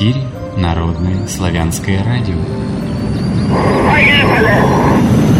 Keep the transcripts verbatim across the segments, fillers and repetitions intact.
эфире Народное славянское радио. Поехали!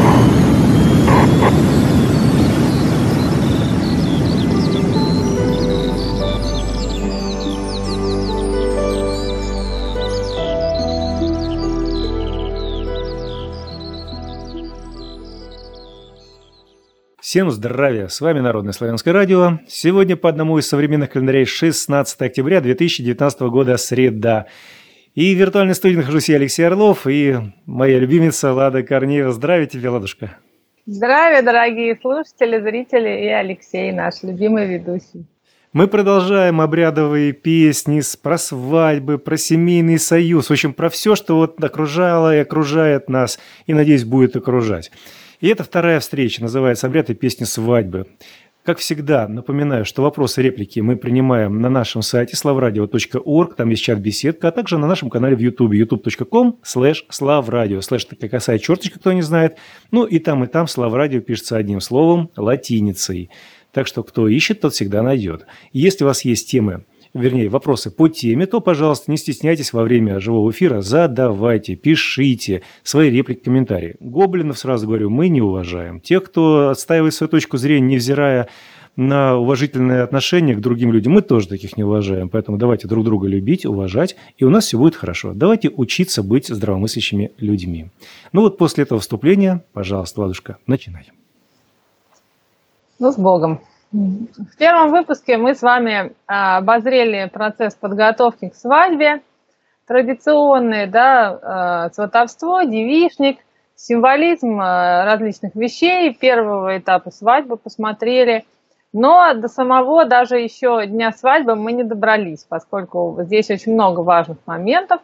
Всем здравия! С вами Народное славянское радио. Сегодня по одному из современных календарей шестнадцатое октября две тысячи девятнадцатого года, среда. И в виртуальной студии нахожусь я, Алексей Орлов, и моя любимица Лада Корнеева. Здравия тебе, Ладушка! Здравия, дорогие слушатели, зрители и Алексей, наш любимый ведущий. Мы продолжаем обрядовые песни про свадьбы, про семейный союз, в общем, про все, что вот окружало и окружает нас, и, надеюсь, будет окружать. И это вторая встреча, называется «Обряд и песни свадьбы». Как всегда, напоминаю, что вопросы и реплики мы принимаем на нашем сайте славрадио точка орг, там есть чат-беседка, а также на нашем канале в Ютубе, ютуб точка ком слэш славрадио. Слэш – это косая черточка, кто не знает. Ну и там, и там Славрадио пишется одним словом, латиницей. Так что кто ищет, тот всегда найдет. И если у вас есть темы, вернее, вопросы по теме, то, пожалуйста, не стесняйтесь во время живого эфира, задавайте, пишите свои реплики, комментарии. Гоблинов, сразу говорю, мы не уважаем. Тех, кто отстаивает свою точку зрения, невзирая на уважительное отношение к другим людям, мы тоже таких не уважаем. Поэтому давайте друг друга любить, уважать, и у нас все будет хорошо. Давайте учиться быть здравомыслящими людьми. Ну вот после этого вступления, пожалуйста, Ладушка, начинай. Ну, с Богом. В первом выпуске мы с вами обозрели процесс подготовки к свадьбе, традиционный, да, сватовство, девичник, символизм различных вещей первого этапа свадьбы посмотрели. Но до самого даже еще дня свадьбы мы не добрались, поскольку здесь очень много важных моментов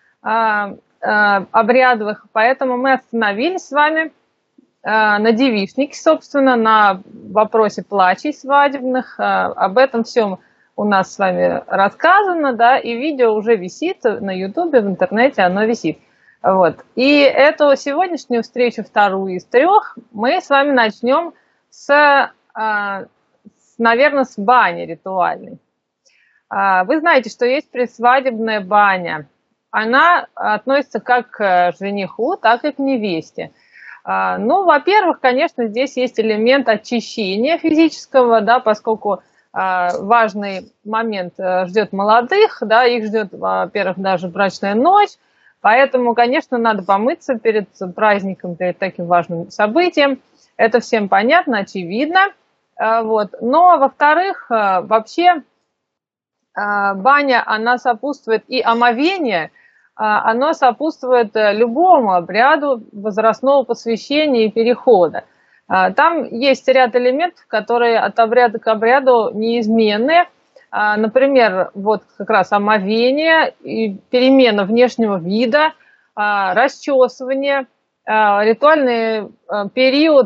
обрядовых, поэтому мы остановились с вами на девичнике, собственно, на вопросе платьей свадебных. Об этом всем у нас с вами рассказано, да, и видео уже висит на Ютубе, в интернете оно висит. Вот. И эту сегодняшнюю встречу, вторую из трех, мы с вами начнем с, с наверное, с бани ритуальной. Вы знаете, что есть предсвадебная баня. Она относится как к жениху, так и к невесте. Ну, во-первых, конечно, здесь есть элемент очищения физического, да, поскольку важный момент ждет молодых, да, их ждет, во-первых, даже брачная ночь, поэтому, конечно, надо помыться перед праздником, перед таким важным событием, это всем понятно, очевидно, вот. Но, во-вторых, вообще баня, она сопутствует и омовение, оно сопутствует любому обряду возрастного посвящения и перехода. Там есть ряд элементов, которые от обряда к обряду неизменны. Например, вот как раз омовение, перемена внешнего вида, расчесывание, ритуальный период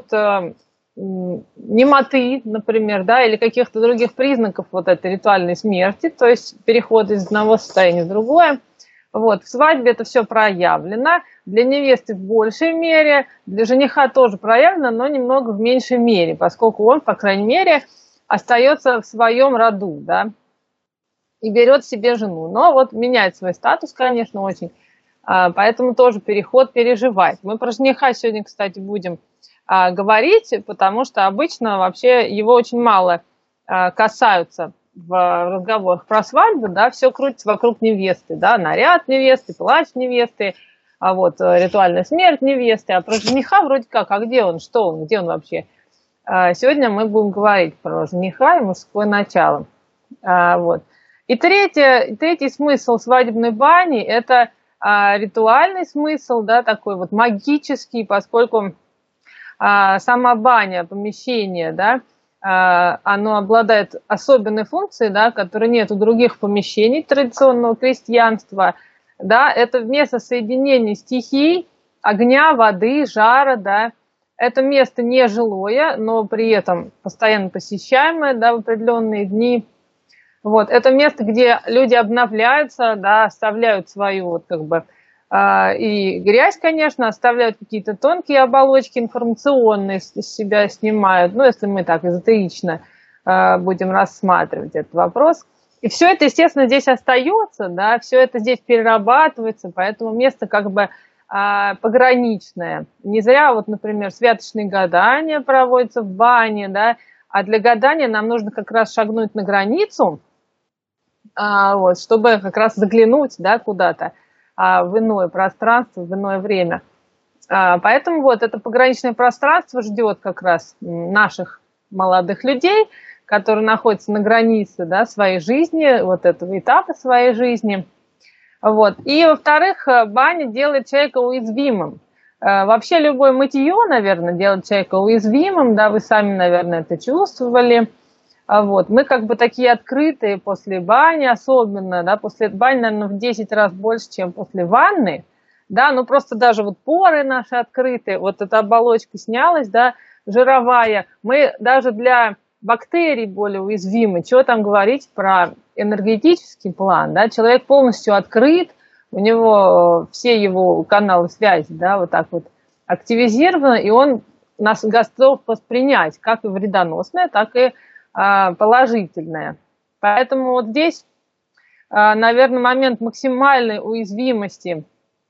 немоты, например, да, или каких-то других признаков вот этой ритуальной смерти, то есть переход из одного состояния в другое. Вот, в свадьбе это все проявлено, для невесты в большей мере, для жениха тоже проявлено, но немного в меньшей мере, поскольку он, по крайней мере, остается в своем роду, да, и берет себе жену. Но вот меняет свой статус, конечно, очень, поэтому тоже переход переживает. Мы про жениха сегодня, кстати, будем говорить, потому что обычно вообще его очень мало касаются в разговорах про свадьбу, да, все крутится вокруг невесты, да, наряд невесты, плащ невесты, а вот ритуальная смерть невесты, а про жениха вроде как, а где он, что он, где он вообще? Сегодня мы будем говорить про жениха и мужское начало. Вот. И третье, третий смысл свадебной бани – это ритуальный смысл, да, такой вот магический, поскольку сама баня, помещение, да, оно обладает особенной функцией, да, которой нет у других помещений традиционного крестьянства. Да, это место соединения стихий, огня, воды, жара. Да. Это место нежилое, но при этом постоянно посещаемое, да, в определенные дни. Вот. Это место, где люди обновляются, да, оставляют свою вот, как бы, и грязь, конечно, оставляют какие-то тонкие оболочки информационные, из себя снимают. Ну, если мы так эзотерично будем рассматривать этот вопрос. И все это, естественно, здесь остается, да, все это здесь перерабатывается, поэтому место как бы а, пограничное. Не зря, вот, например, святочные гадания проводятся в бане, да, а для гадания нам нужно как раз шагнуть на границу, а, вот, чтобы как раз заглянуть, да, куда-то а, в иное пространство, в иное время. А, поэтому вот это пограничное пространство ждет как раз наших молодых людей, которые находятся на границе, да, своей жизни, вот этого этапа своей жизни. Вот. И, во-вторых, баня делает человека уязвимым. Вообще любое мытье, наверное, делает человека уязвимым, да, вы сами, наверное, это чувствовали. Вот. Мы как бы такие открытые после бани, особенно, да, после бани, наверное, в десять раз больше, чем после ванны, да, ну просто даже вот поры наши открытые, вот эта оболочка снялась, да, жировая, мы даже для бактерий более уязвимы, чего там говорить про энергетический план, да, человек полностью открыт, у него все его каналы связи, да, вот так вот активизированы, и он нас готов воспринять как и вредоносное, так и а, положительное. Поэтому вот здесь, а, наверное, момент максимальной уязвимости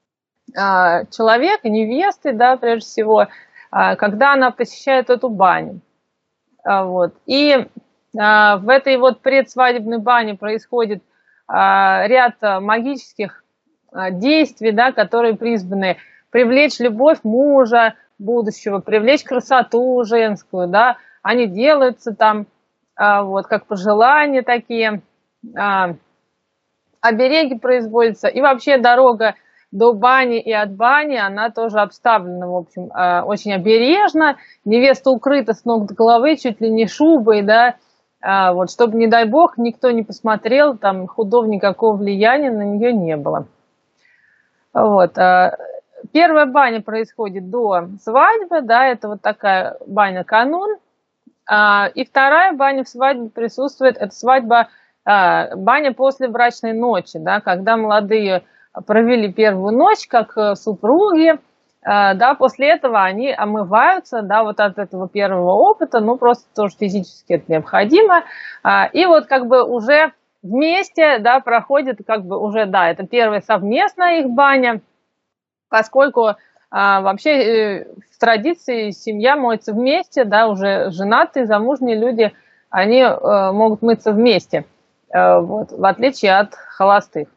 а, человека, невесты, да, прежде всего, а, когда она посещает эту баню. А, вот. И а, в этой вот предсвадебной бане происходит а, ряд магических действий, да, которые призваны привлечь любовь мужа будущего, привлечь красоту женскую, да, они делаются там, а, вот, как пожелания такие, а, обереги производятся, и вообще дорога до бани и от бани, она тоже обставлена, в общем, а, очень обережно, невеста укрыта с ног до головы, чуть ли не шубой, да, а, вот, чтобы, не дай бог, никто не посмотрел, там, худого никакого влияния на нее не было. Вот. Первая баня происходит до свадьбы, да, это вот такая баня-канун. И вторая баня в свадьбе присутствует, это свадьба, баня после брачной ночи, да, когда молодые провели первую ночь как супруги, да, после этого они омываются, да, вот от этого первого опыта, ну, просто тоже физически это необходимо. И вот как бы уже вместе, да, проходит как бы уже, да, это первая совместная их баня, поскольку а, вообще э, в традиции семья моется вместе, да, уже женатые, замужние люди, они э, могут мыться вместе, э, вот, в отличие от холостых.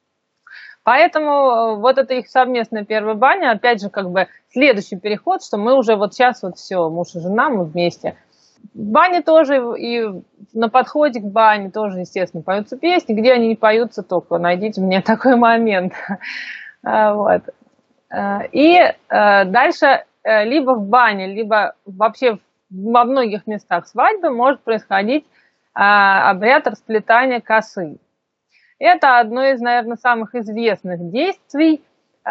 Поэтому вот это их совместная первая баня, опять же, как бы следующий переход, что мы уже вот сейчас вот все, муж и жена, мы вместе. В бане тоже и на подходе к бане тоже, естественно, поются песни. Где они не поются, только найдите мне такой момент. Вот. И дальше либо в бане, либо вообще во многих местах свадьбы может происходить обряд расплетания косы. Это одно из, наверное, самых известных действий,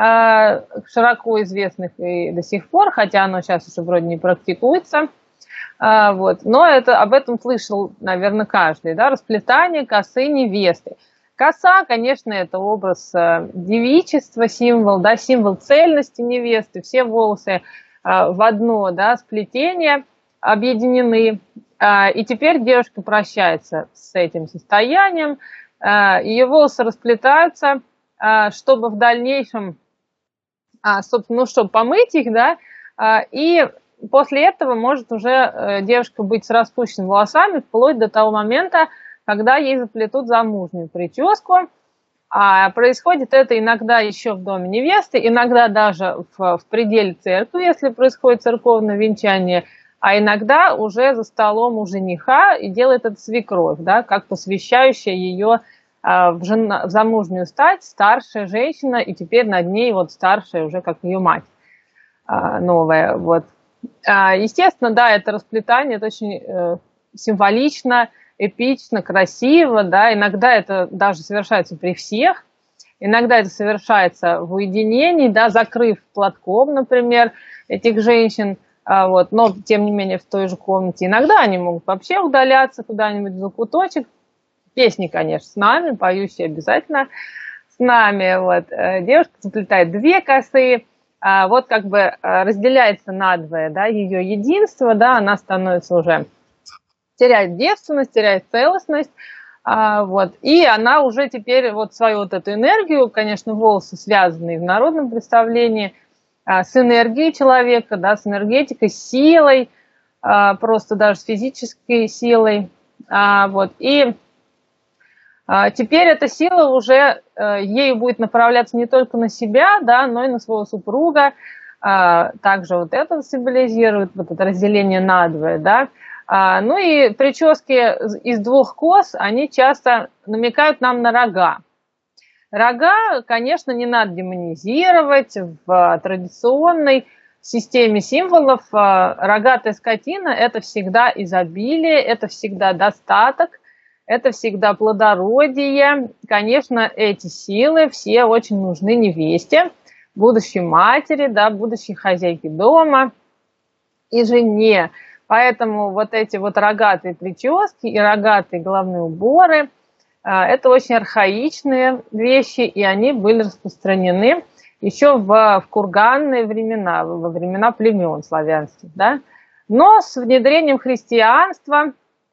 широко известных и до сих пор, хотя оно сейчас уже вроде не практикуется. А, вот. Но это, об этом слышал, наверное, каждый, да, расплетание косы невесты. Коса, конечно, это образ э, девичества, символ, да, символ цельности невесты, все волосы э, в одно, да, сплетение объединены. Э, и теперь девушка прощается с этим состоянием, э, ее волосы расплетаются, э, чтобы в дальнейшем, э, собственно, ну, чтобы помыть их, да, э, и после этого может уже девушка быть с распущенными волосами вплоть до того момента, когда ей заплетут замужнюю прическу. А происходит это иногда еще в доме невесты, иногда даже в, в пределе церкви, если происходит церковное венчание, а иногда уже за столом у жениха, и делает это свекровь, да, как посвящающая ее а, в, жена, в замужнюю стать, старшая женщина, и теперь над ней вот старшая уже как ее мать а, новая, вот. Естественно, да, это расплетание, это очень э, символично, эпично, красиво, да, иногда это даже совершается при всех, иногда это совершается в уединении, да, закрыв платком, например, этих женщин, а, вот, но, тем не менее, в той же комнате. Иногда они могут вообще удаляться куда-нибудь в закуточек, песни, конечно, с нами, поющие обязательно с нами, вот, девушка заплетает две косы, А, вот как бы разделяется надвое, да, ее единство, да, она становится уже, теряет девственность, теряет целостность, А, вот. И она уже теперь вот свою вот эту энергию, конечно, волосы связаны в народном представлении а, с энергией человека, да, с энергетикой, с силой, а, просто даже с физической силой. А, вот. И а, теперь эта сила уже а, ею будет направляться не только на себя, да, но и на своего супруга. А, также вот это символизирует вот это разделение надвое, да. А, ну и прически из двух кос, они часто намекают нам на рога. Рога, конечно, не надо демонизировать. В традиционной системе символов рогатая скотина – это всегда изобилие, это всегда достаток, это всегда плодородие. Конечно, эти силы все очень нужны невесте, будущей матери, да, будущей хозяйке дома и жене. Поэтому вот эти вот рогатые прически и рогатые головные уборы – это очень архаичные вещи, и они были распространены еще в, в курганные времена, во времена племен славянских. Да? Но с внедрением христианства,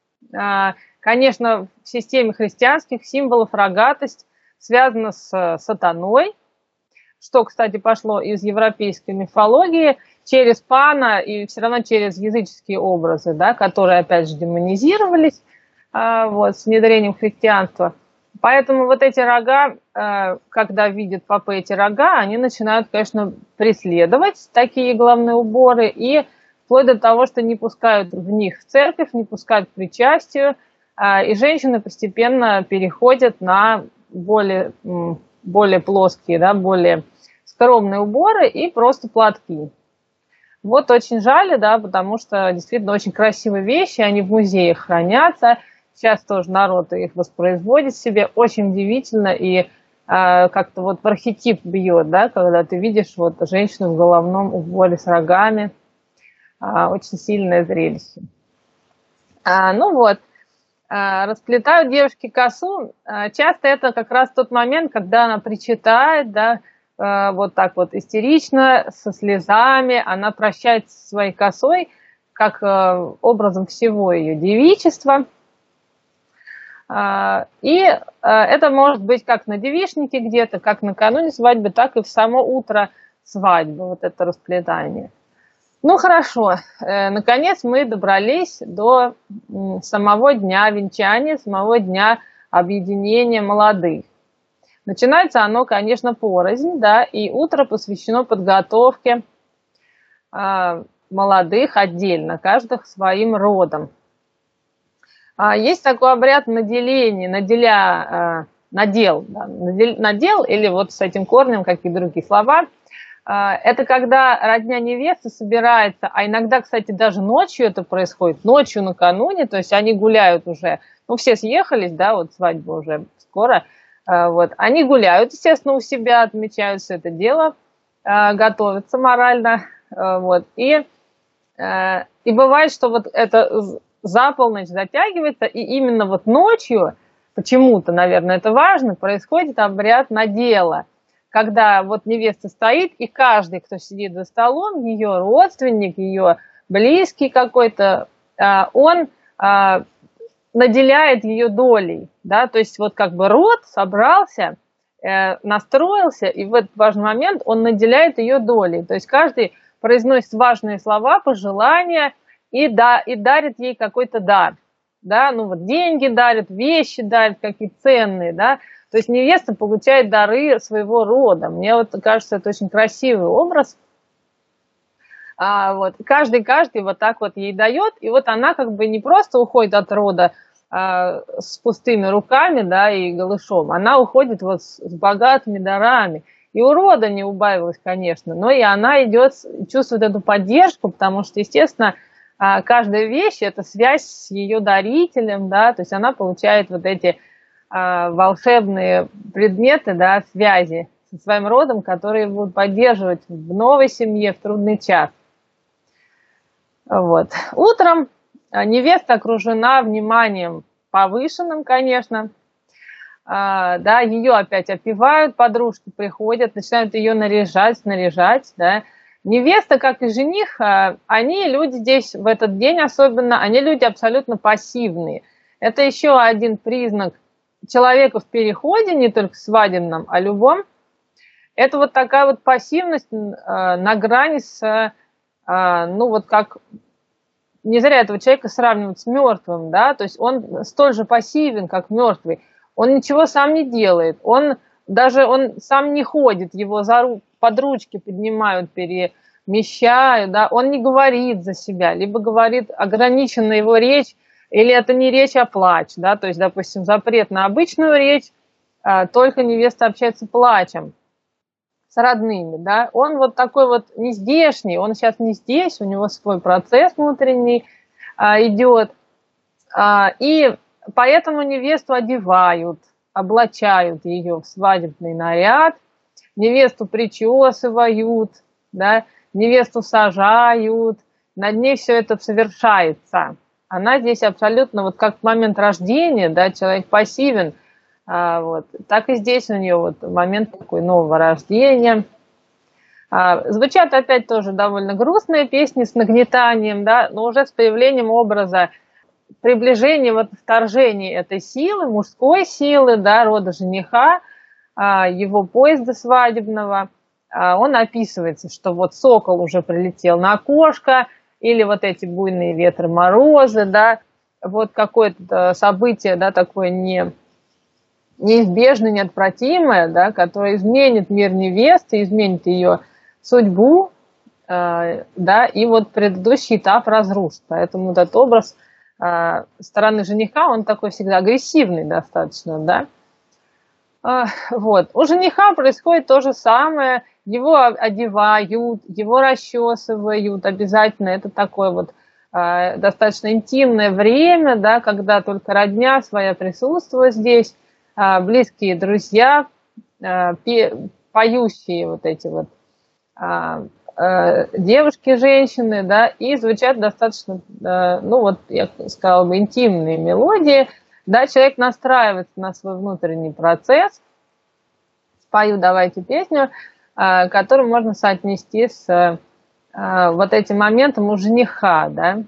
конечно, в системе христианских символов рогатость связана с сатаной, что, кстати, пошло из европейской мифологии, через пана и все равно через языческие образы, да, которые, опять же, демонизировались а, вот, с внедрением христианства. Поэтому вот эти рога, а, когда видят попы эти рога, они начинают, конечно, преследовать такие головные уборы и вплоть до того, что не пускают в них в церковь, не пускают к причастию, а, и женщины постепенно переходят на более, более плоские, да, более скромные уборы и просто платки. Вот очень жаль, да, потому что действительно очень красивые вещи, они в музеях хранятся. Сейчас тоже народ их воспроизводит себе. Очень удивительно и э, как-то вот в архетип бьет, да, когда ты видишь вот женщину в головном уборе с рогами. Э, очень сильное зрелище. А, ну вот, э, расплетают девушки косу. Э, часто это как раз тот момент, когда она причитает, да, вот так вот истерично, со слезами, она прощается со своей косой, как образом всего ее девичества. И это может быть как на девичнике где-то, как накануне свадьбы, так и в само утро свадьбы, вот это расплетание. Ну хорошо, наконец мы добрались до самого дня венчания, самого дня объединения молодых. Начинается оно, конечно, порознь, да, и утро посвящено подготовке э, молодых отдельно, каждых своим родом. А, есть такой обряд наделения, наделя, э, надел, да, надел, надел, или вот с этим корнем, какие другие слова. Э, это когда родня невесты собирается, а иногда, кстати, даже ночью это происходит, ночью накануне, то есть они гуляют уже, ну, все съехались, да, вот свадьба уже скоро. Вот. Они гуляют, естественно, у себя, отмечают все это дело, готовятся морально. Вот. И, и бывает, что вот это за полночь затягивается, и именно вот ночью, почему-то, наверное, это важно, происходит обряд надела, когда вот невеста стоит, и каждый, кто сидит за столом, ее родственник, ее близкий какой-то, он наделяет ее долей, да, то есть вот как бы род собрался, э, настроился, и в этот важный момент он наделяет ее долей, то есть каждый произносит важные слова, пожелания и, да, и дарит ей какой-то дар, да, ну вот деньги дарит, вещи дарит, какие-то ценные, да, то есть невеста получает дары своего рода. Мне вот кажется, это очень красивый образ. А, вот, каждый, каждый вот так вот ей дает, и вот она как бы не просто уходит от рода а, с пустыми руками, да, и голышом, она уходит вот с, с богатыми дарами. И у рода не убавилось, конечно, но и она идет, чувствует эту поддержку, потому что, естественно, а, каждая вещь – это связь с ее дарителем, да, то есть она получает вот эти а, волшебные предметы, да, связи со своим родом, которые будут поддерживать в новой семье в трудный час. Вот. Утром невеста окружена вниманием повышенным, конечно. А, да, ее опять опевают, подружки приходят, начинают ее наряжать, наряжать. Да. Невеста, как и жених, они люди здесь в этот день особенно, они люди абсолютно пассивные. Это еще один признак человека в переходе, не только свадебном, а любом, это вот такая вот пассивность э, на грани с, э, ну вот как, не зря этого человека сравнивают с мертвым, да, то есть он столь же пассивен, как мертвый, он ничего сам не делает, он даже он сам не ходит, его за ру, под ручки поднимают, перемещают, да, он не говорит за себя, либо говорит ограничена его речь, или это не речь, а плач, да, то есть, допустим, запрет на обычную речь, э, только невеста общается плачем с родными, да, он вот такой вот не здешний, он сейчас не здесь, у него свой процесс внутренний а, идет, а, и поэтому невесту одевают, облачают ее в свадебный наряд, невесту причесывают, да, невесту сажают, над ней все это совершается. Она здесь абсолютно, вот как в момент рождения, да, человек пассивен, А, вот. Так и здесь у нее вот момент такой нового рождения. А, звучат опять тоже довольно грустные песни с нагнетанием, да, но уже с появлением образа приближения, вот вторжения этой силы, мужской силы, да, рода жениха, а, его поезда свадебного. А, он описывается, что вот сокол уже прилетел на окошко, или вот эти буйные ветры, морозы, да, вот какое-то событие, да, такое не... неизбежное, неотвратимое, да, которое изменит мир невесты, изменит ее судьбу, э, да, и вот предыдущий этап разрушит. Поэтому этот образ э, стороны жениха, он такой всегда агрессивный достаточно, да. Э, вот. У жениха происходит то же самое, его одевают, его расчесывают обязательно, это такое вот э, достаточно интимное время, да, когда только родня своя присутствует здесь, близкие друзья, поющие вот эти вот девушки, женщины, да, и звучат достаточно, ну вот, я сказала бы, интимные мелодии, да, человек настраивается на свой внутренний процесс, спою давайте песню, которую можно соотнести с вот этим моментом у жениха, да.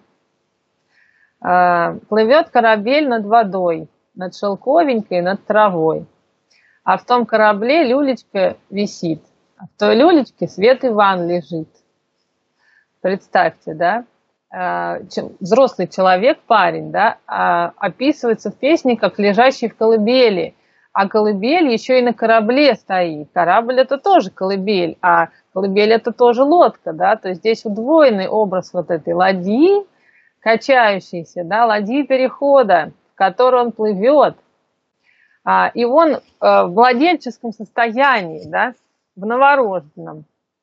Плывет корабель над водой, над шелковенькой, над травой. А в том корабле люлечка висит, а в той люлечке свет Иван лежит. Представьте, да, взрослый человек, парень, да, описывается в песне как лежащий в колыбели, а колыбель еще и на корабле стоит. Корабль – это тоже колыбель, а колыбель – это тоже лодка, да, то есть здесь удвоенный образ вот этой ладьи, качающейся, да, ладьи перехода, в которой он плывет, а, и он а, в младенческом состоянии, да, в новорожденном.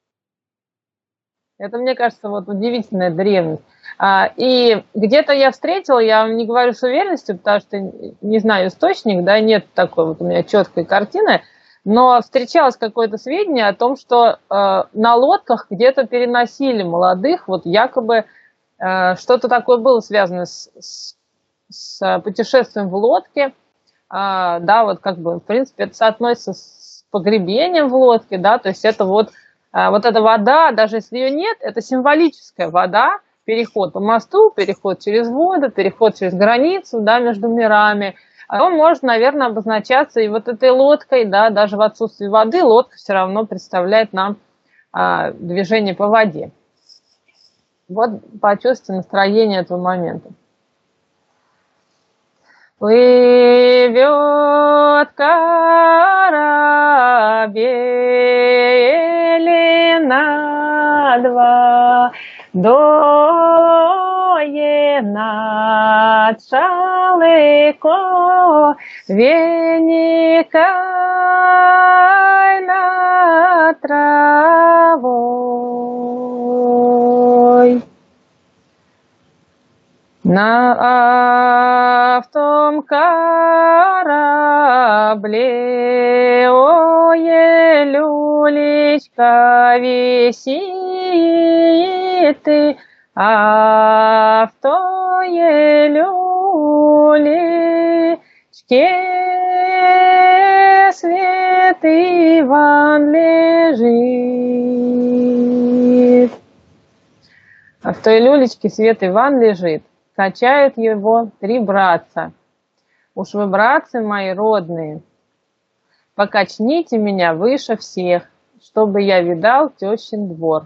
Это, мне кажется, вот удивительная древность. А, и где-то я встретила, я вам не говорю с уверенностью, потому что не знаю источник, да, нет такой вот у меня четкой картины, но встречалось какое-то сведения о том, что а, на лодках где-то переносили молодых, вот якобы а, что-то такое было связано с, с с путешествием в лодке, а, да, вот как бы, в принципе, это соотносится с погребением в лодке, да, то есть это вот, а, вот эта вода, даже если ее нет, это символическая вода, переход по мосту, переход через воду, переход через границу, да, между мирами, а он может, наверное, обозначаться и вот этой лодкой, да, даже в отсутствии воды лодка все равно представляет нам а, движение по воде. Вот почувствуйте настроение этого момента. Плывет корабель над водой, над шалыко веникай над травой. На в том корабле, ой, люлечка висит, а в той люлечке свет Иван лежит. А в той люлечке свет Иван лежит. Качают его три братца. Уж вы, братцы мои родные, покачните меня выше всех, чтобы я видал тещин двор.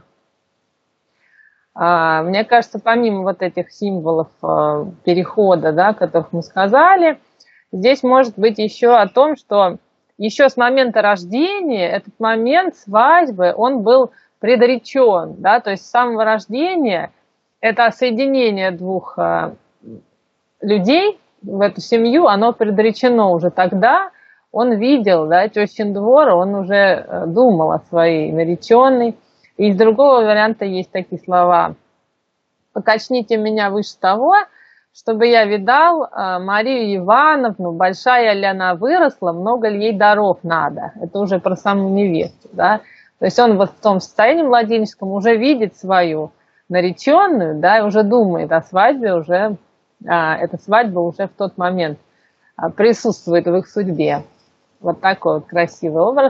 А, мне кажется, помимо вот этих символов а, перехода, да, которых мы сказали, здесь может быть еще о том, что еще с момента рождения, этот момент свадьбы, он был предречен, да, то есть с самого рождения это соединение двух а, людей в эту семью, оно предречено уже тогда, он видел, да, тещин двор, он уже думал о своей нареченной. И из другого варианта есть такие слова: «Покачните меня выше того, чтобы я видал Марию Ивановну, большая ли она выросла, много ли ей даров надо». Это уже про саму невесту, да. То есть он вот в том состоянии младенческом уже видит свою нареченную, да, и уже думает о свадьбе, уже, а, эта свадьба уже в тот момент а, присутствует в их судьбе. Вот такой вот красивый образ,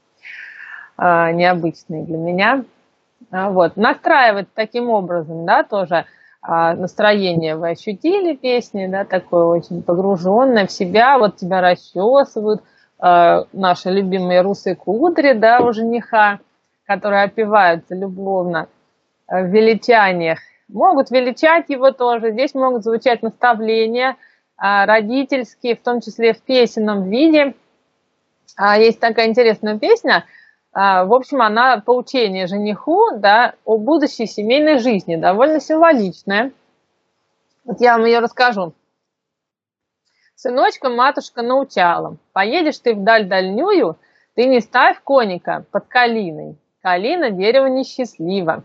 а, необычный для меня. А, вот. Настраивать таким образом, да, тоже а, настроение вы ощутили песни, да, такое очень погруженное в себя, вот тебя расчесывают, а, наши любимые русые кудри, да, у жениха, которые опеваются любовно в величаниях. Могут величать его тоже, здесь могут звучать наставления а, родительские, в том числе в песенном виде. Есть такая интересная песня, в общем, она поучение жениху, да, о будущей семейной жизни, довольно символичная. Вот я вам ее расскажу. «Сыночка, матушка научала, поедешь ты вдаль дальнюю, ты не ставь коника под калиной, калина дерево несчастливо.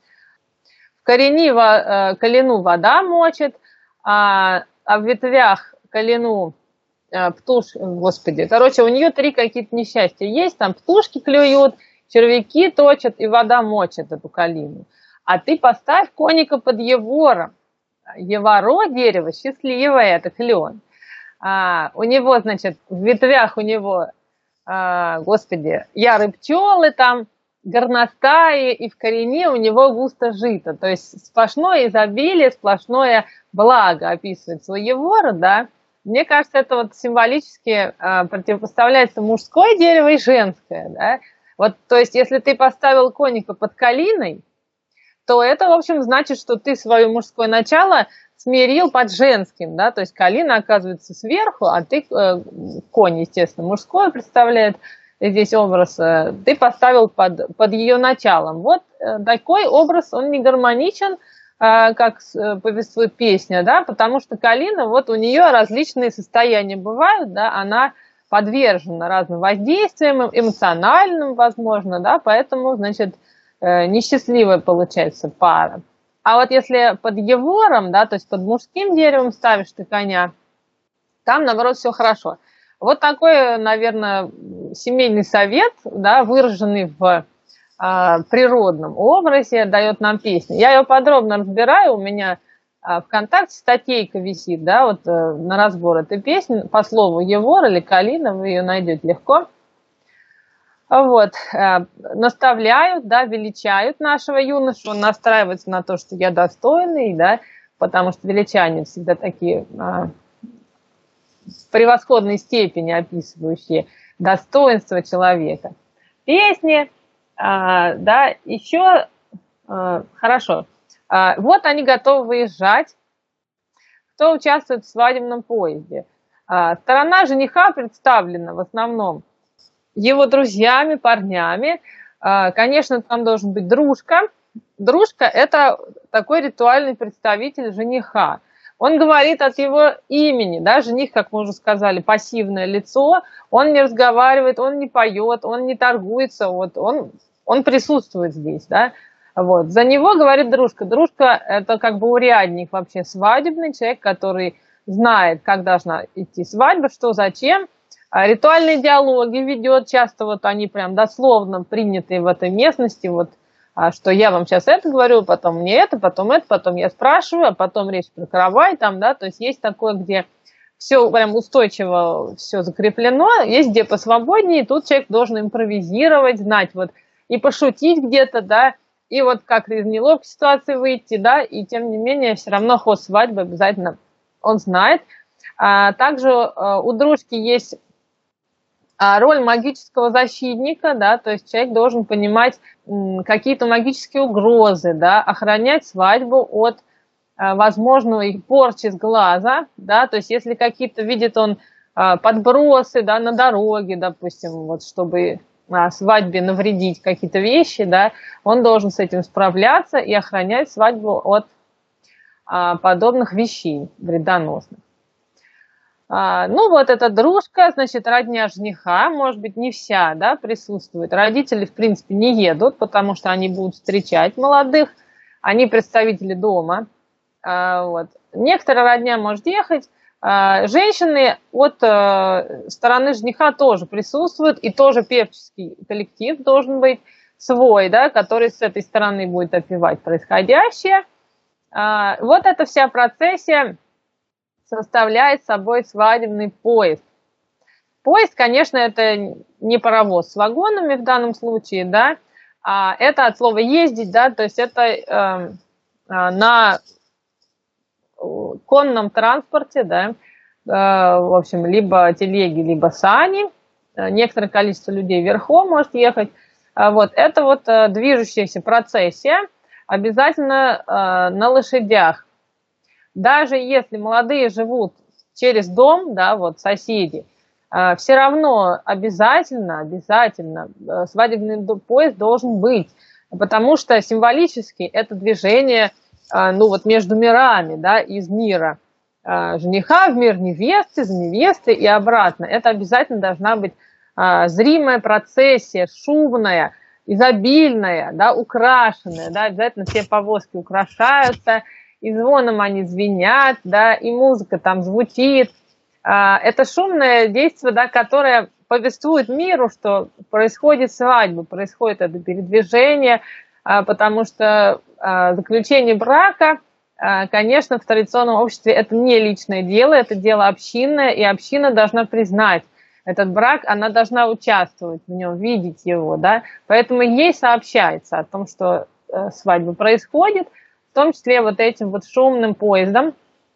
В корени, калину вода мочит, а в ветвях калину птуш, господи, короче, у нее три какие-то несчастья есть, там птушки клюют, червяки точат и вода мочит эту калину. А ты поставь коника под евором. Еворо дерево счастливое, это клен. А, у него, значит, в ветвях у него, а, господи, яры пчелы там, горностаи, и в корене у него густо жито. То есть сплошное изобилие, сплошное благо описывается у евора, да. Мне кажется, это вот символически а, противопоставляется мужское дерево и женское, да. Вот, то есть, если ты поставил коника под калиной, то это, в общем, значит, что ты свое мужское начало смирил под женским, да, то есть калина оказывается сверху, а ты, э, конь, естественно, мужское представляет здесь образ, э, ты поставил под, под ее началом. Вот э, такой образ, он не гармоничен, как повествует песня, да, потому что калина, вот у нее различные состояния бывают, да, она подвержена разным воздействиям, эмоциональным, возможно, да, поэтому, значит, несчастливая получается пара. А вот если под евором, да, то есть под мужским деревом ставишь ты коня, там, наоборот, все хорошо. Вот такой, наверное, семейный совет, да, выраженный в природном образе, дает нам песню. Я ее подробно разбираю, у меня ВКонтакте статейка висит, да, вот на разбор этой песни, по слову Евор или Калина, вы ее найдете легко. Вот, наставляют, да, величают нашего юношу, он настраивается на то, что я достойный, да, потому что величане всегда такие а, в превосходной степени описывающие достоинство человека. Песни, А, да, еще а, хорошо. А, вот они готовы выезжать. Кто участвует в свадебном поезде? А, сторона жениха представлена в основном его друзьями, парнями. А, конечно, там должен быть дружка. Дружка – это такой ритуальный представитель жениха. Он говорит от его имени, да, жених, как мы уже сказали, пассивное лицо, он не разговаривает, он не поет, он не торгуется, вот, он, он присутствует здесь, да, вот. За него говорит дружка. Дружка – это как бы урядник вообще свадебный, человек, который знает, как должна идти свадьба, что, зачем, а ритуальные диалоги ведет, часто вот они прям дословно принятые в этой местности, вот, что я вам сейчас это говорю, потом мне это, потом это, потом я спрашиваю, а потом речь про каравай там, да, то есть есть такое, где все прям устойчиво, все закреплено, есть где посвободнее, тут человек должен импровизировать, знать вот и пошутить где-то, да, и вот как из неловкой ситуации выйти, да, и тем не менее все равно ход свадьбы обязательно он знает. А также у дружки есть роль магического защитника, да, то есть человек должен понимать какие-то магические угрозы, да, охранять свадьбу от возможной порчи с глаза, да, то есть если какие-то видит он подбросы, да, на дороге, допустим, вот чтобы свадьбе навредить какие-то вещи, да, он должен с этим справляться и охранять свадьбу от а, подобных вещей вредоносных. А, ну вот эта дружка, значит, родня жениха, может быть, не вся, да, присутствует. Родители, в принципе, не едут, потому что они будут встречать молодых, они представители дома. А, вот. Некоторая родня может ехать. Женщины от стороны жениха тоже присутствуют, и тоже певческий коллектив должен быть свой, да, который с этой стороны будет опевать происходящее. Вот эта вся процессия составляет собой свадебный поезд. Поезд, конечно, это не паровоз с вагонами в данном случае, да, а это от слова ездить, да, то есть это э, на конном транспорте, да, э, в общем, либо телеги, либо сани, некоторое количество людей верхом может ехать, вот, это вот э, движущаяся процессия, обязательно э, на лошадях. Даже если молодые живут через дом, да, вот соседи, э, все равно обязательно, обязательно э, свадебный поезд должен быть, потому что символически это движение, ну вот между мирами, да, из мира э, жениха в мир невесты, из невесты и обратно. Это обязательно должна быть э, зримая процессия, шумная, изобильная, да, украшенная, да, обязательно все повозки украшаются, и звоном они звенят, да, и музыка там звучит. Э, это шумное действие, да, которое повествует миру, что происходит свадьба, происходит это передвижение, э, потому что заключение брака, конечно, в традиционном обществе это не личное дело, это дело общинное, и община должна признать этот брак, она должна участвовать в нем, видеть его, да, поэтому ей сообщается о том, что свадьба происходит, в том числе вот этим вот шумным поездом,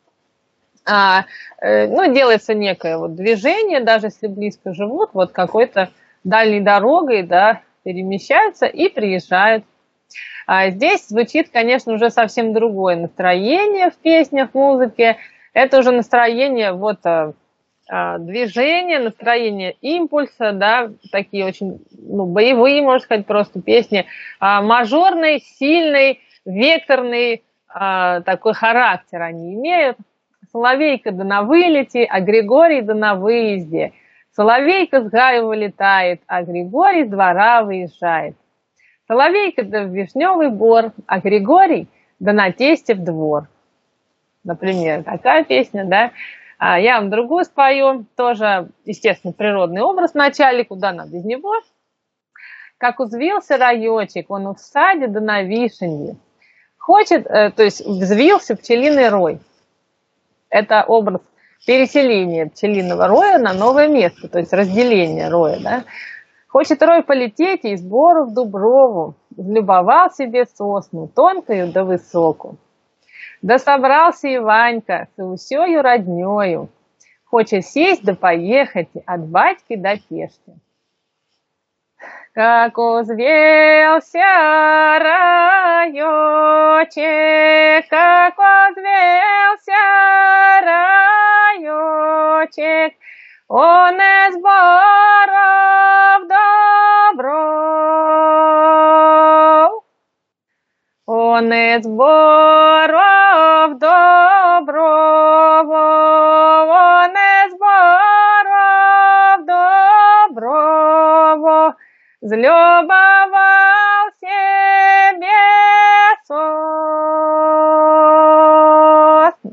ну, делается некое вот движение, даже если близко живут, вот какой-то дальней дорогой, да, перемещаются и приезжают. А здесь звучит, конечно, уже совсем другое настроение в песнях, в музыке. Это уже настроение вот, а, а, движения, настроение импульса, да, такие очень ну, боевые, можно сказать, просто песни. А, мажорный, сильный, векторный а, такой характер они имеют. Соловейка да на вылете, а Григорий да на выезде. Соловейка с гаю вылетает, а Григорий с двора выезжает. Соловейка да в вишневый бор, а Григорий да на тесте в двор. Например, такая песня, да. А я вам другую спою, тоже, естественно, природный образ в начале, куда надо без него. Как узвился раечек, он в саде да на вишенье. Хочет, то есть взвился пчелиный рой. Это образ переселения пчелиного роя на новое место, то есть разделение роя, да. Хочет рой полететь из бору в дуброву, взлюбовал себе сосну, тонкую да высокую. Да собрался и Ванька с усёю роднёю, хочет сесть да поехать от батьки до тешки. Как узвелся раёчек, как узвелся раёчек, он из боров добров, он из боров добров, он из боров добров, злюбовал себе сосну.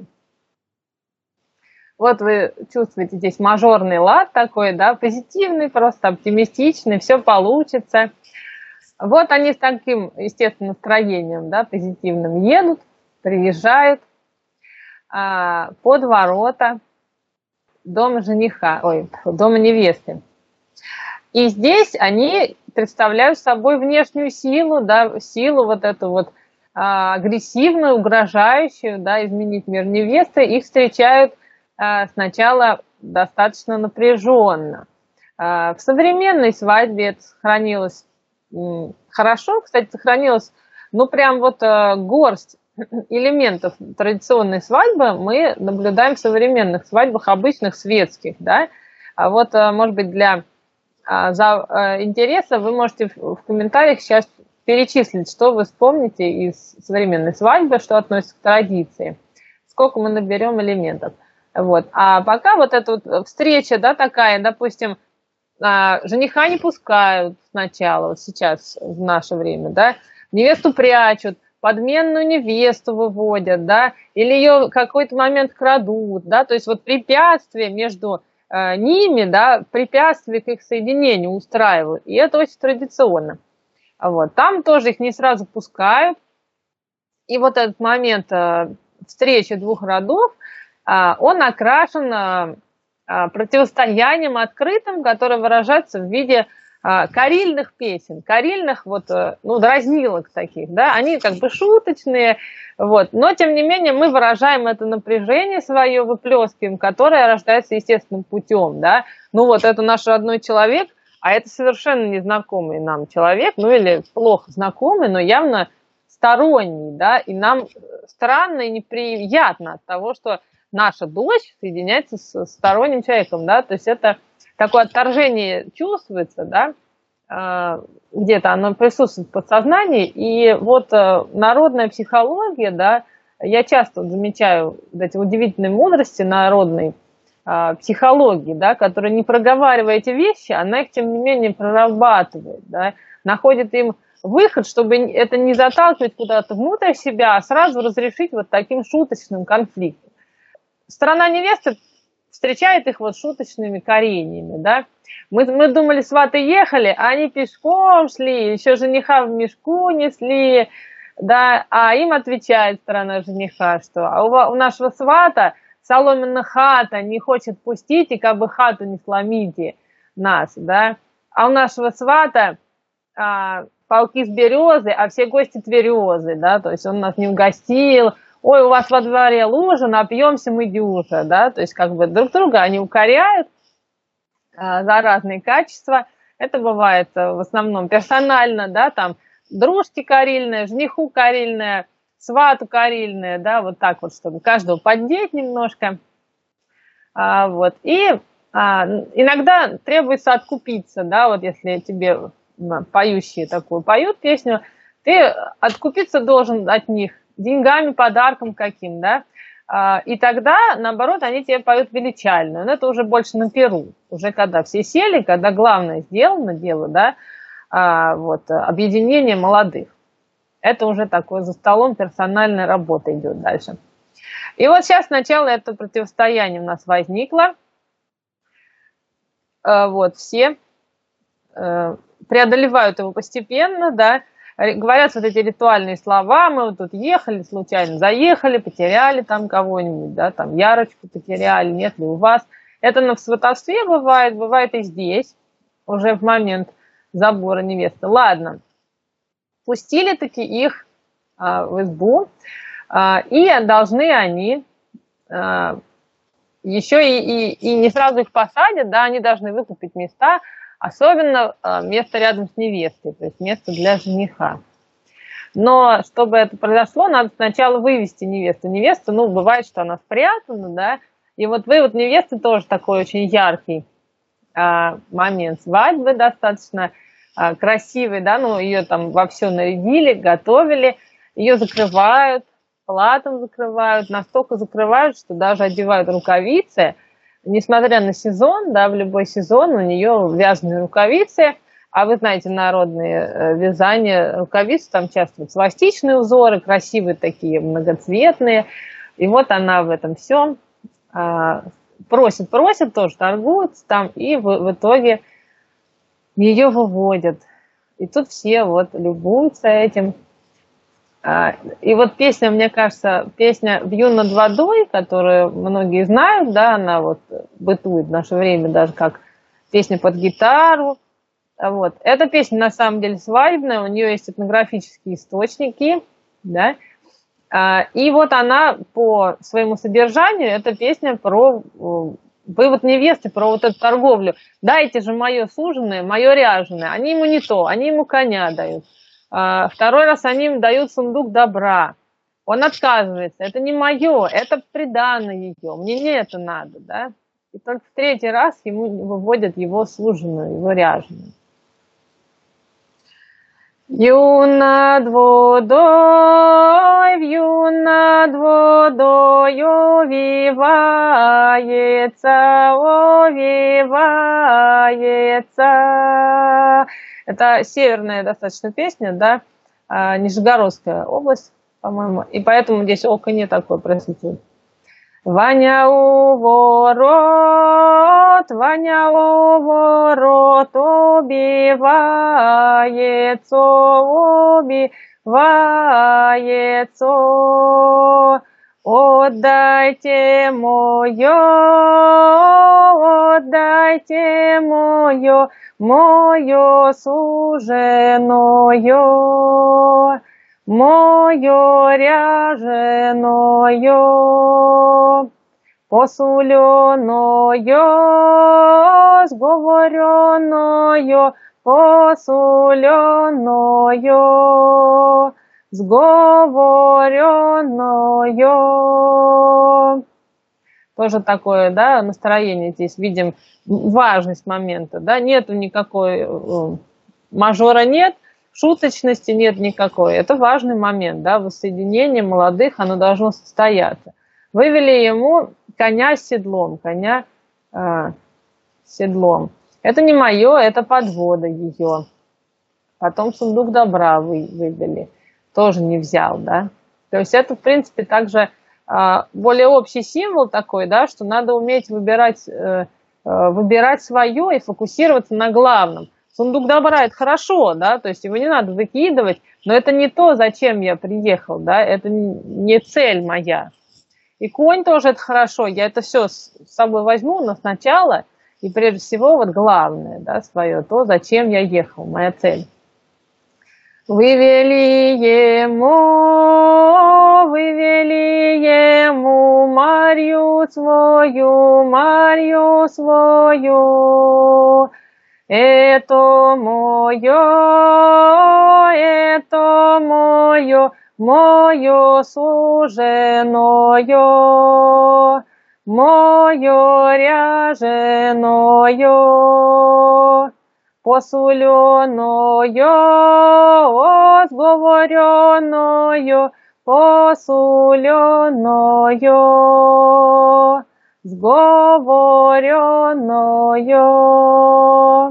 Вот вы чувствуете здесь мажорный лад такой, да, позитивный, просто оптимистичный, все получится. Вот они с таким, естественно, настроением, да, позитивным едут, приезжают а, под ворота дома жениха, ой, дома невесты. И здесь они представляют собой внешнюю силу, да, силу вот эту вот а, агрессивную, угрожающую, да, изменить мир невесты. Их встречают сначала достаточно напряженно. В современной свадьбе это сохранилось хорошо. Кстати, сохранилось, ну, прям вот горсть элементов традиционной свадьбы мы наблюдаем в современных свадьбах, обычных светских, да. А вот, может быть, для за интереса вы можете в комментариях сейчас перечислить, что вы вспомните из современной свадьбы, что относится к традиции, сколько мы наберем элементов. Вот. А пока вот эта вот встреча, да, такая, допустим, жениха не пускают сначала, вот сейчас, в наше время, да, невесту прячут, подменную невесту выводят, да, или ее в какой-то момент крадут, да, то есть вот препятствия между э, ними, да, препятствия к их соединению устраивают, и это очень традиционно. Вот. Там тоже их не сразу пускают, и вот этот момент э, встречи двух родов, э, он окрашен э, противостоянием открытым, которое выражается в виде э, карильных песен, карильных вот, э, ну, дразнилок таких, да, они как бы шуточные, вот, но тем не менее мы выражаем это напряжение свое, выплескиваем, которое рождается естественным путем, да, ну вот это наш родной человек, а это совершенно незнакомый нам человек, ну или плохо знакомый, но явно сторонний, да, и нам странно и неприятно от того, что наша дочь соединяется с сторонним человеком, да, то есть это такое отторжение чувствуется, да, где-то оно присутствует в подсознании, и вот народная психология, да, я часто замечаю эти удивительные мудрости народной психологии, да, которая, не проговаривая эти вещи, она их, тем не менее, прорабатывает, да, находит им выход, чтобы это не заталкивать куда-то внутрь себя, а сразу разрешить вот таким шуточным конфликтом. Сторона невесты встречает их вот шуточными кореньями, да. Мы, мы думали, сваты ехали, а они пешком шли, еще жениха в мешку несли, да, а им отвечает сторона жениха, что а у, у нашего свата соломенная хата не хочет пустить, и как бы хату не сломите нас, да. А у нашего свата а, полки с березы, а все гости тверезы, да, то есть он нас не угостил. Ой, у вас во дворе лужа, напьемся мы дюжа, да, то есть как бы друг друга они укоряют а, за разные качества. Это бывает в основном персонально, да, там дружке карильная, жениху карильная, свату карильная, да, вот так вот, чтобы каждого поддеть немножко, а, вот, и а, иногда требуется откупиться, да, вот если тебе поющие такую поют песню, ты откупиться должен от них деньгами, подарком каким, да, а, и тогда, наоборот, они тебе поют величальную, но это уже больше на перу, уже когда все сели, когда главное сделано дело, да, а, вот, объединение молодых. Это уже такое за столом персональная работа идет дальше. И вот сейчас сначала это противостояние у нас возникло. Вот, все преодолевают его постепенно, да, говорят вот эти ритуальные слова, мы вот тут ехали, случайно заехали, потеряли там кого-нибудь, да, там Ярочку потеряли, нет ли у вас. Это на сватовстве бывает, бывает и здесь, уже в момент забора невесты. Ладно. Пустили таки их а, в избу, а, и должны они а, еще и, и, и не сразу их посадят, да, они должны выкупить места, особенно а, место рядом с невестой, то есть место для жениха. Но чтобы это произошло, надо сначала вывести невесту. Невеста, ну, бывает, что она спрятана, да, и вот вывод невесты тоже такой очень яркий а, момент свадьбы достаточно красивый, да, ну, ее там во все нарядили, готовили, ее закрывают, платом закрывают, настолько закрывают, что даже одевают рукавицы, несмотря на сезон, да, в любой сезон у нее вязаные рукавицы, а вы знаете, народные вязания рукавиц, там часто вот свастичные узоры, красивые такие, многоцветные, и вот она в этом всем просит, просит, тоже торгуется там, и в, в итоге ее выводят. И тут все вот любуются этим. И вот песня, мне кажется, песня «Вью над водой», которую многие знают, да, она вот бытует в наше время даже как песня под гитару. Вот. Эта песня на самом деле свадебная, у нее есть этнографические источники, да. И вот она по своему содержанию, эта песня про вывод невесты, про вот эту торговлю. Дайте же мое суженое, мое ряженое. Они ему не то, они ему коня дают. Второй раз они ему дают сундук добра. Он отказывается. Это не мое, это приданое ее. Мне не это надо, да? И только в третий раз ему выводят его суженую, его ряженую. Вьюн над водой, вьюн над водою вивается, овивается. Это северная достаточно песня, да, Нижегородская область, по-моему, и поэтому здесь око не такое присутствует. Ваня у ворот, Ваня у ворот убивается, убивается. Отдайте мое, отдайте мое, мое суженое, мое ряженое, посуленое, сговоренное, посуленое, сговоренное. Тоже такое, да, настроение здесь видим, важность момента, да, нету никакой, мажора нет, шуточности нет никакой. Это важный момент, да, воссоединение молодых, оно должно состояться. Вывели ему коня с седлом, коня э, с седлом. Это не мое, это подвода ее. Потом сундук добра вы, вывели, тоже не взял, да. То есть это, в принципе, также э, более общий символ такой, да, что надо уметь выбирать, э, э, выбирать свое и фокусироваться на главном. Сундук добра – это хорошо, да, то есть его не надо выкидывать, но это не то, зачем я приехал, да, это не цель моя. И конь тоже это хорошо, я это все с собой возьму, но сначала и прежде всего вот главное, да, свое, то, зачем я ехал, моя цель. Вывели ему, вывели ему Марью свою, Марью свою. Это мое, это мое, мое суженое, мое ряженое, посуленое, сговоренное, посуленое, сговоренное.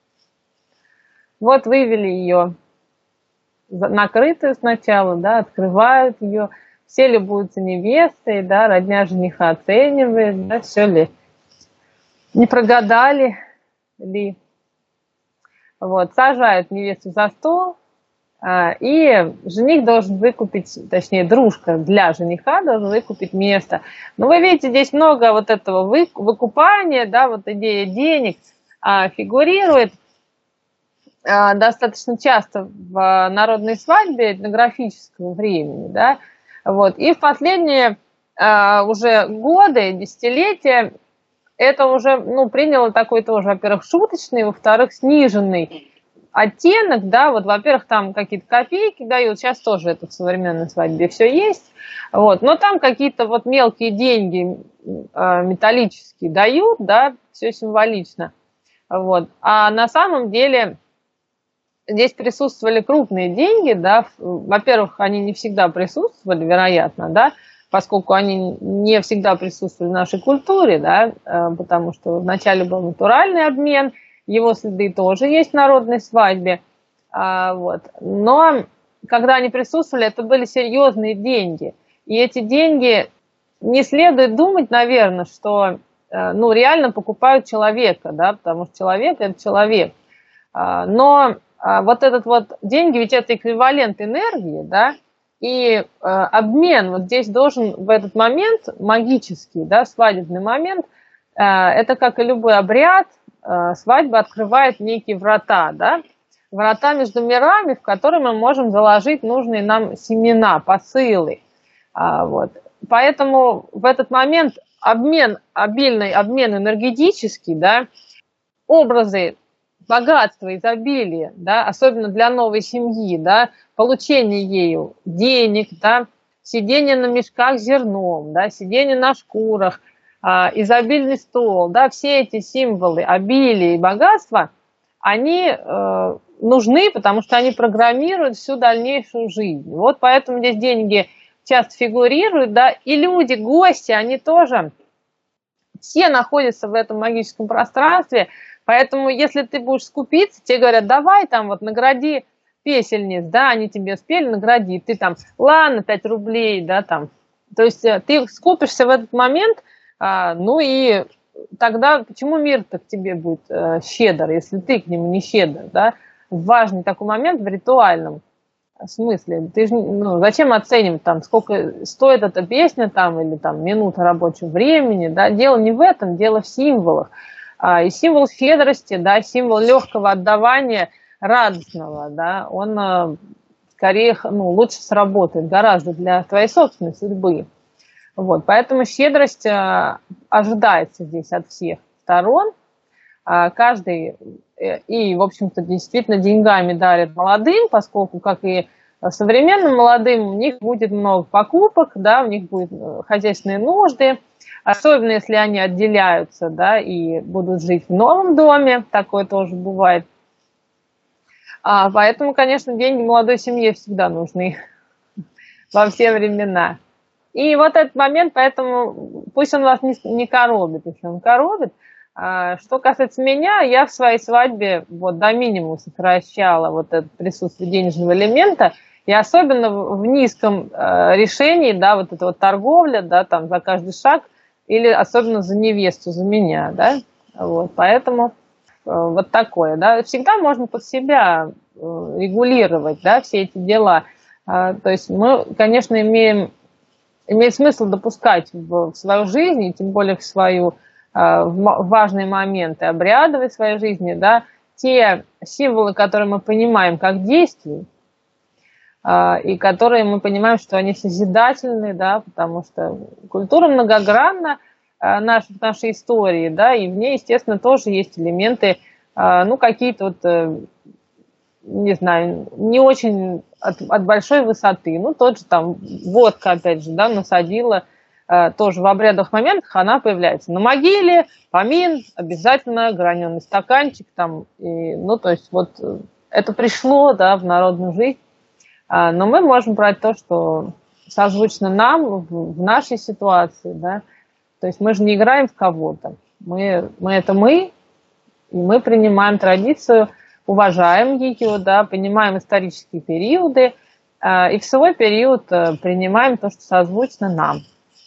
Вот вывели ее, накрытую сначала, да, открывают ее, все любуются невестой, да, родня жениха оценивает, да, все ли, не прогадали ли. Вот, сажают невесту за стол, и жених должен выкупить, точнее, дружка для жениха должен выкупить место. Но вы видите, здесь много вот этого выкупания, да, вот идея денег фигурирует достаточно часто в народной свадьбе этнографического времени, да, вот, и в последние уже годы, десятилетия это уже, ну, приняло такой тоже, во-первых, шуточный, во-вторых, сниженный оттенок, да, вот, во-первых, там какие-то копейки дают, сейчас тоже это в современной свадьбе все есть, вот, но там какие-то вот мелкие деньги э, металлические дают, да, все символично, вот, а на самом деле здесь присутствовали крупные деньги, да, во-первых, они не всегда присутствовали, вероятно, да, поскольку они не всегда присутствовали в нашей культуре, да, потому что вначале был натуральный обмен, его следы тоже есть в народной свадьбе, вот. Но когда они присутствовали, это были серьезные деньги, и эти деньги не следует думать, наверное, что, ну, реально покупают человека, да, потому что человек – это человек, но вот этот вот деньги, ведь это эквивалент энергии, да, и э, обмен вот здесь должен в этот момент, магический, да, свадебный момент, э, это как и любой обряд, э, свадьба открывает некие врата, да, врата между мирами, в которые мы можем заложить нужные нам семена, посылы. А, вот. Поэтому в этот момент обмен, обильный обмен энергетический, да, образы богатства, изобилия, да, особенно для новой семьи, да, получение ею денег, да, сидение на мешках с зерном, да, сидение на шкурах, а, изобильный стол, да, все эти символы обилия и богатства, они э, нужны, потому что они программируют всю дальнейшую жизнь. Вот поэтому здесь деньги часто фигурируют, да, и люди, гости, они тоже все находятся в этом магическом пространстве, поэтому если ты будешь скупиться, тебе говорят, давай там вот награди песельниц, да, они тебе спели, награди, ты там, ладно, пять рублей, да, там, то есть ты скупишься в этот момент, а, ну и тогда почему мир-то к тебе будет э, щедр, если ты к нему не щедр, да? Важный такой момент в ритуальном смысле. Ты же, ну, зачем оценивать, там, сколько стоит эта песня, там, или там минута рабочего времени, да? Дело не в этом, дело в символах. А, и символ щедрости, да, символ легкого отдавания, радостного, да, он э, скорее, ну, лучше сработает гораздо для твоей собственной судьбы. Вот, поэтому щедрость а, ожидается здесь от всех сторон. А, каждый, и, в общем-то, действительно деньгами дарит молодым, поскольку, как и современным молодым, у них будет много покупок, да, у них будут хозяйственные нужды, особенно если они отделяются, да, и будут жить в новом доме, такое тоже бывает. А, поэтому, конечно, деньги молодой семье всегда нужны во все времена. И вот этот момент, поэтому пусть он вас не, не коробит, если он коробит. А, что касается меня, я в своей свадьбе вот до минимума сокращала вот это присутствие денежного элемента. И особенно в, в низком э, решении, да, вот эта вот торговля, да, там за каждый шаг, или особенно за невесту, за меня, да. Вот, поэтому э, вот такое, да. Всегда можно под себя э, регулировать, да, все эти дела. А, то есть мы, конечно, имеем Имеет смысл допускать в свою жизнь, и тем более в свою э, в важные моменты обрядовой своей жизни, да, те символы, которые мы понимаем как действия, э, и которые мы понимаем, что они созидательны, да, потому что культура многогранна э, наша, в нашей истории, да, и в ней, естественно, тоже есть элементы, э, ну, какие-то вот, э, не знаю, не очень от, от большой высоты. Ну, тот же там водка, опять же, да, насадила, э, тоже в обрядовых моментах она появляется. На могиле помин, обязательно граненый стаканчик там, и, ну, то есть вот это пришло, да, в народную жизнь. А, но мы можем брать то, что созвучно нам в, в нашей ситуации, да. То есть мы же не играем в кого-то. Мы, мы это мы, и мы принимаем традицию, уважаем ее, да, понимаем исторические периоды э, и в свой период э, принимаем то, что созвучно нам.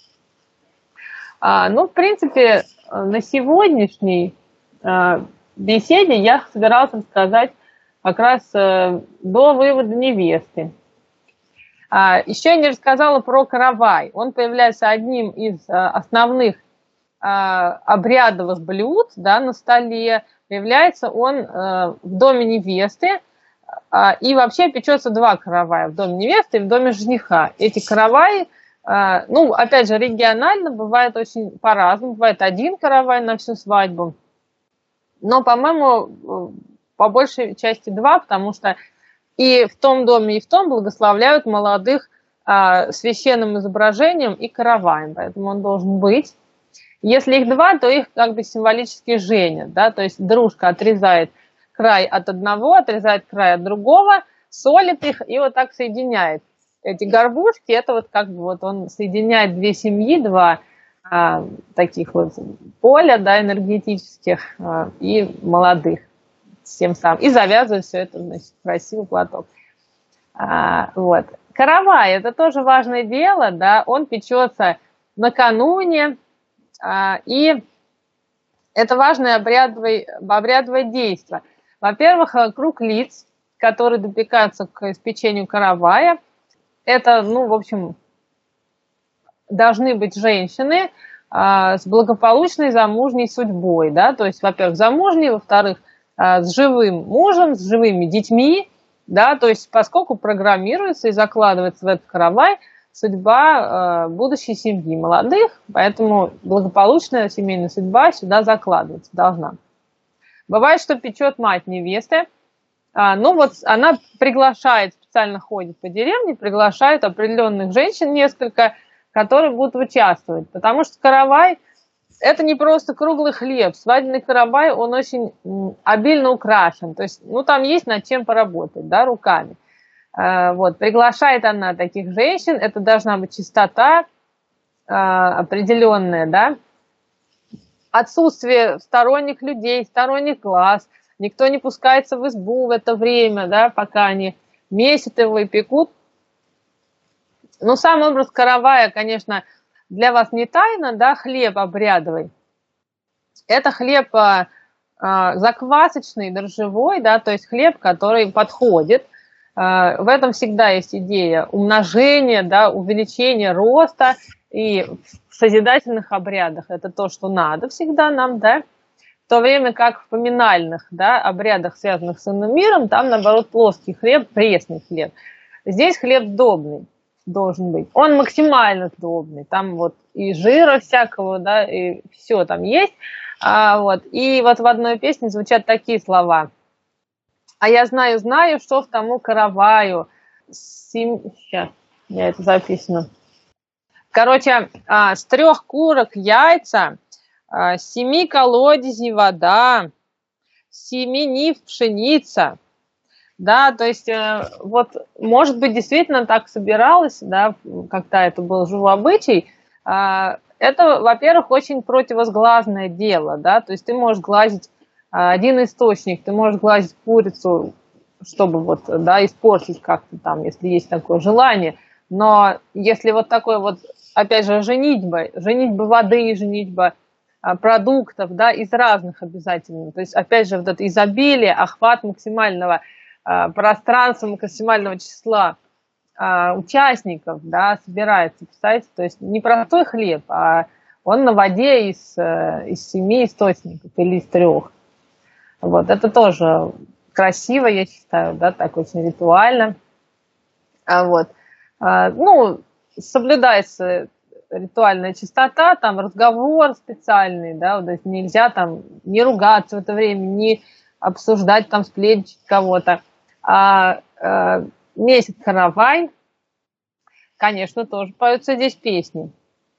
А, ну, в принципе, на сегодняшней э, беседе я собиралась рассказать как раз э, до вывода невесты. А, еще я не рассказала про каравай. Он появляется одним из э, основных э, обрядовых блюд, да, на столе. Появляется он э, в доме невесты, э, и вообще печется два каравая, в доме невесты и в доме жениха. Эти караваи, э, ну, опять же, регионально бывает очень по-разному. Бывает один каравай на всю свадьбу, но, по-моему, по большей части два, потому что и в том доме, и в том благословляют молодых э, священным изображением и караваем, поэтому он должен быть. Если их два, то их как бы символически женят, да, то есть дружка отрезает край от одного, отрезает край от другого, солит их и вот так соединяет. Эти горбушки, это вот как бы вот он соединяет две семьи, два а, таких вот поля, да, энергетических а, и молодых, тем самым, и завязывает все это, значит, в красивый платок. А, вот. Каравай, это тоже важное дело, да, он печется накануне. И это важное обрядовое, обрядовое действие. Во-первых, круг лиц, которые допекаются к испечению каравая, это, ну, в общем, должны быть женщины а, с благополучной замужней судьбой, да, то есть, во-первых, замужней, во-вторых, а, с живым мужем, с живыми детьми, да, то есть, поскольку программируется и закладывается в этот каравай судьба будущей семьи молодых, поэтому благополучная семейная судьба сюда закладываться должна. Бывает, что печет мать невесты. Ну вот она приглашает, специально ходит по деревне, приглашает определенных женщин несколько, которые будут участвовать. Потому что каравай – это не просто круглый хлеб. Свадебный каравай, он очень обильно украшен. То есть, ну, там есть над чем поработать, да, руками. Вот, приглашает она таких женщин, это должна быть чистота определенная, да, отсутствие сторонних людей, сторонних глаз, никто не пускается в избу в это время, да, пока они месят его и пекут. Ну, сам образ каравая, конечно, для вас не тайна, да, хлеб обрядовый. Это хлеб а, а, заквасочный, дрожжевой, да, то есть хлеб, который подходит. А, в этом всегда есть идея умножения, да, увеличения роста, и в созидательных обрядах это то, что надо всегда нам, да. В то время как в поминальных, да, обрядах, связанных с инным миром, там, наоборот, плоский хлеб, пресный хлеб. Здесь хлеб сдобный должен быть. Он максимально сдобный. Там вот и жира всякого, да, и все там есть. А, вот. И вот в одной песне звучат такие слова. А я знаю, знаю, что в тому караваю. Сем... Сейчас, я это записано. Короче, а, с трех курок яйца, а, с семи колодезей вода, с семи нив пшеница. Да, то есть, э, вот, может быть, действительно так собиралось, да, когда это был живой обычай. Э, это, во-первых, очень противосглазное дело, да, то есть ты можешь глазить э, один источник, ты можешь глазить курицу, чтобы вот, да, испортить как-то там, если есть такое желание, но если вот такой вот, опять же, женитьба, женитьба воды, женитьба э, продуктов, да, из разных обязательно, то есть, опять же, вот это изобилие, охват максимального пространства, максимального числа а, участников, да, собирается, представляете, то есть не простой хлеб, а он на воде из, из семи источников или из трех. Вот, это тоже красиво, я считаю, да, так очень ритуально. А, вот. А, ну, соблюдается ритуальная чистота, там разговор специальный, да, вот, то есть нельзя там не ругаться в это время, не обсуждать там сплетничать кого-то. А, а месяц каравай, конечно, тоже поются здесь песни.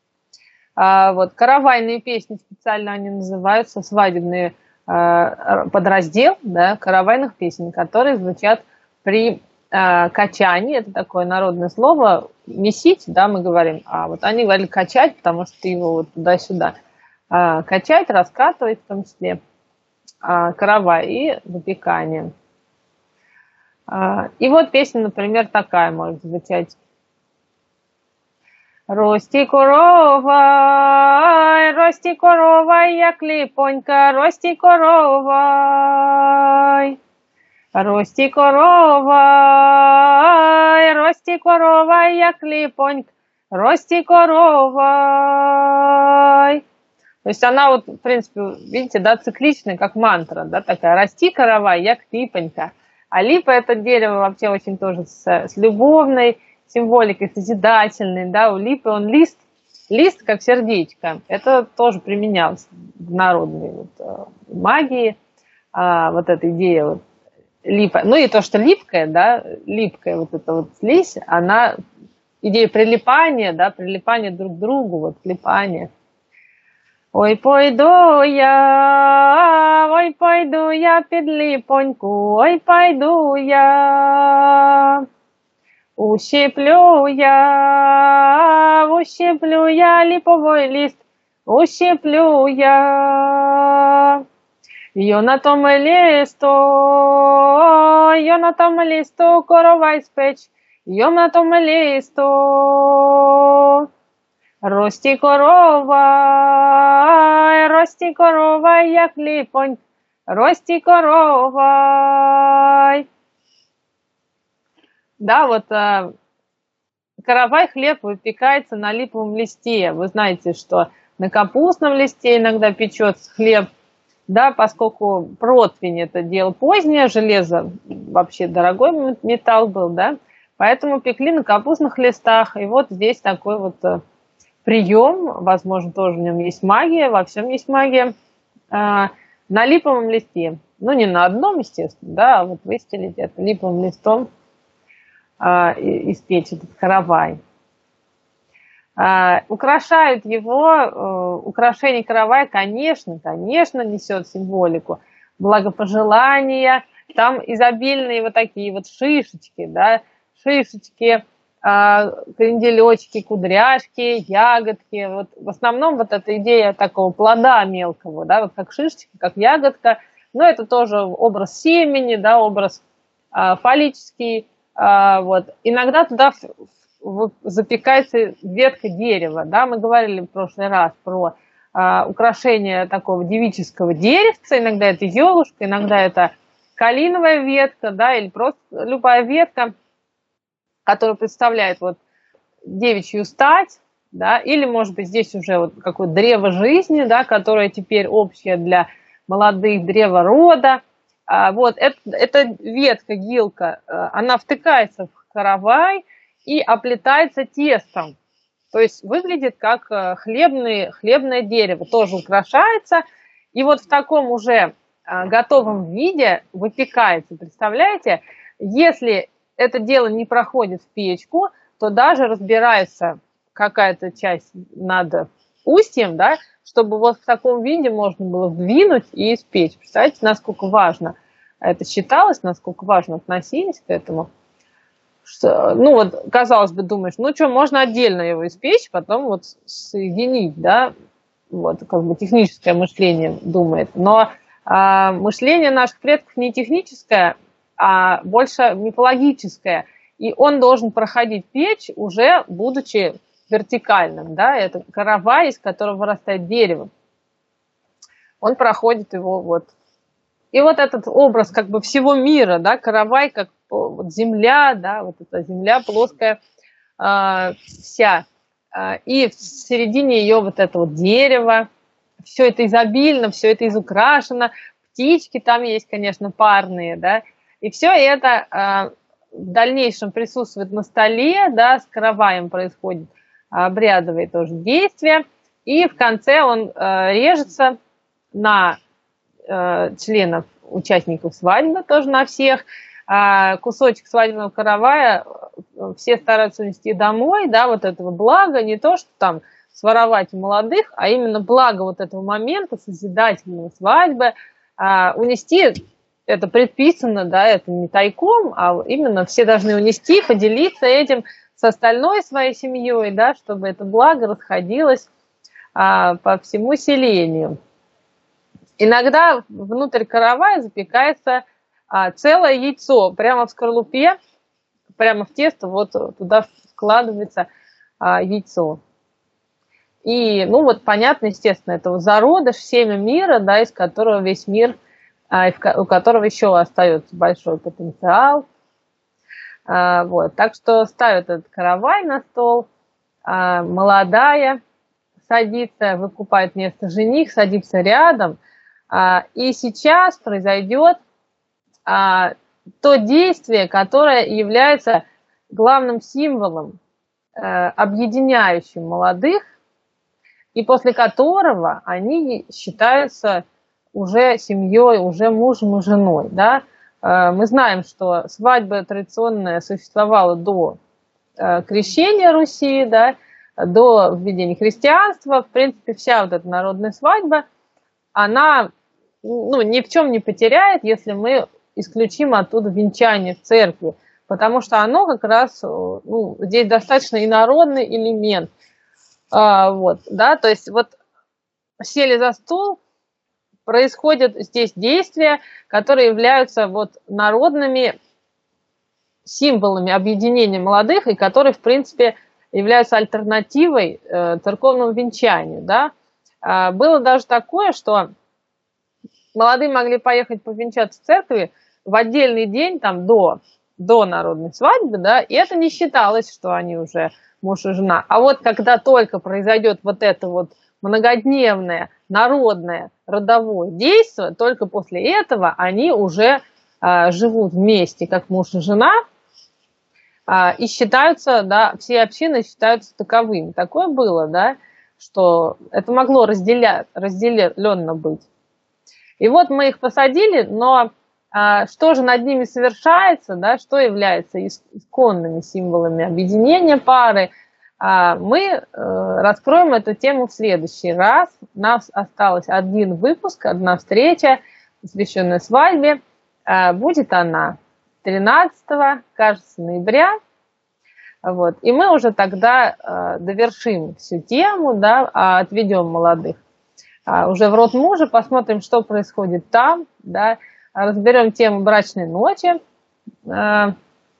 А, вот каравайные песни специально они называются, свадебные а, подраздел, да, каравайных песен, которые звучат при а, качании. Это такое народное слово. Месить, да, мы говорим, а вот они говорили качать, потому что ты его вот туда-сюда а, качать, раскатывать в том числе. Каравай и выпекание. И вот песня, например, такая может звучать. Рости коровай, рости коровай, як липонька, рости коровай. Рости коровай, рости коровай, як липонька, рости коровай. То есть она вот, в принципе, видите, да, цикличная, как мантра, да, такая. Расти, каравай, як липонька. А липа – это дерево вообще очень тоже с, с любовной символикой, созидательной, да. У липы он лист, лист как сердечко. Это тоже применялось в народной вот, магии, а, вот эта идея вот, липа. Ну и то, что липкая, да, липкая вот эта вот слизь, она, идея прилипания, да, прилипания друг к другу, вот, прилипания. Ой, пойду я, ой, пойду я під липоньку, ой, пойду я. Ущеплю я, ущеплю я липовий лист, ущеплю я. Йо на тому листу, йо на тому листу коровай спеч, йо на тому листу. Рости коровай, рости коровай, як липонь, рости коровай. Да, вот э, каравай хлеб выпекается на липовом листе. Вы знаете, что на капустном листе иногда печется хлеб, да, поскольку противень это дело позднее, железо вообще дорогой металл был, да, Поэтому пекли на капустных листах. И вот здесь такой вот прием, возможно, тоже в нем есть магия, во всем есть магия, на липовом листе. Ну, не на одном, естественно, да, а вот выстелить это липовым листом, испечь этот каравай. Украшают его, украшение каравая, конечно, конечно, несет символику благопожелания. Там изобильные вот такие вот шишечки, да, шишечки, кренделечки, кудряшки, ягодки. Вот в основном вот эта идея такого плода мелкого, да, вот как шишечки, как ягодка. Но это тоже образ семени, да, образ а, фаллический. А, вот. Иногда туда в, в, запекается ветка дерева. Да. Мы говорили в прошлый раз про а, украшение такого девического деревца. Иногда это елушка, иногда это калиновая ветка, да, или просто любая ветка, который представляет вот девичью стать, да, или, может быть, здесь уже вот какое-то древо жизни, да, которое теперь общее для молодых, древо рода. А, вот, это, эта ветка, гилка, она втыкается в каравай и оплетается тестом. То есть выглядит как хлебный, хлебное дерево, тоже украшается. И вот в таком уже готовом виде выпекается, представляете? Если это дело не проходит в печку, то даже разбирается какая-то часть над устьем, да, чтобы вот в таком виде можно было вдвинуть и испечь. Представляете, насколько важно это считалось, насколько важно относились к этому. Что, ну вот, казалось бы, думаешь, ну что, можно отдельно его испечь, потом вот соединить, да, вот, как бы техническое мышление думает. Но а, мышление наших предков не техническое, а больше мифологическое. И он должен проходить печь, уже будучи вертикальным. Да? Это каравай, из которого вырастает дерево. Он проходит его вот. И вот этот образ как бы всего мира, да, каравай, как вот земля, да, вот эта земля плоская э, вся. И в середине ее вот это вот дерево. Все это изобильно, все это изукрашено. Птички там есть, конечно, парные, да. И все это э, в дальнейшем присутствует на столе, да, с караваем происходит обрядовые тоже действия. И в конце он э, режется на э, членов, участников свадьбы, тоже на всех. Э, кусочек свадебного каравая все стараются унести домой, да, вот этого блага, не то, что там своровать у молодых, а именно благо вот этого момента, созидательной свадьбы, э, унести. Это предписано, да, это не тайком, а именно все должны унести, поделиться этим с остальной своей семьей, да, чтобы это благо расходилось а, по всему селению. Иногда внутрь каравая запекается а, целое яйцо, прямо в скорлупе, прямо в тесто, вот туда вкладывается а, яйцо. И, ну вот, понятно, естественно, это зародыш, семя мира, да, из которого весь мир, у которого еще остается большой потенциал. Вот. Так что ставят этот каравай на стол, молодая садится, выкупает место жених, садится рядом. И сейчас произойдет то действие, которое является главным символом, объединяющим молодых, и после которого они считаются уже семьей, уже мужем и женой, да. Мы знаем, что свадьба традиционная существовала до крещения Руси, да, до введения христианства. В принципе, вся вот эта народная свадьба, она, ну, ни в чем не потеряет, если мы исключим оттуда венчание в церкви, потому что оно как раз, ну, здесь достаточно инородный элемент. А, вот, да, то есть вот сели за стол, происходят здесь действия, которые являются вот народными символами объединения молодых и которые, в принципе, являются альтернативой э, церковному венчанию. Да? А, было даже такое, что молодые могли поехать повенчаться в церкви в отдельный день, там, до, до народной свадьбы, да, и это не считалось, что они уже муж и жена. А вот когда только произойдет вот это вот многодневное, народное, родовое действие, только после этого они уже э, живут вместе, как муж и жена. и считаются, да, все общины считаются таковыми. Такое было, да, что это могло разделя... разделенно быть. И вот мы их посадили, но а, что же над ними совершается, да, что является исконными символами объединения пары, а, мы а, раскроем эту тему в следующий раз. У нас осталось один выпуск, одна встреча, посвященная свадьбе. А, будет она тринадцатого, кажется, ноября. Вот. И мы уже тогда а, довершим всю тему, да, отведем молодых а, уже в род мужа, посмотрим, что происходит там, да, разберем тему брачной ночи. А,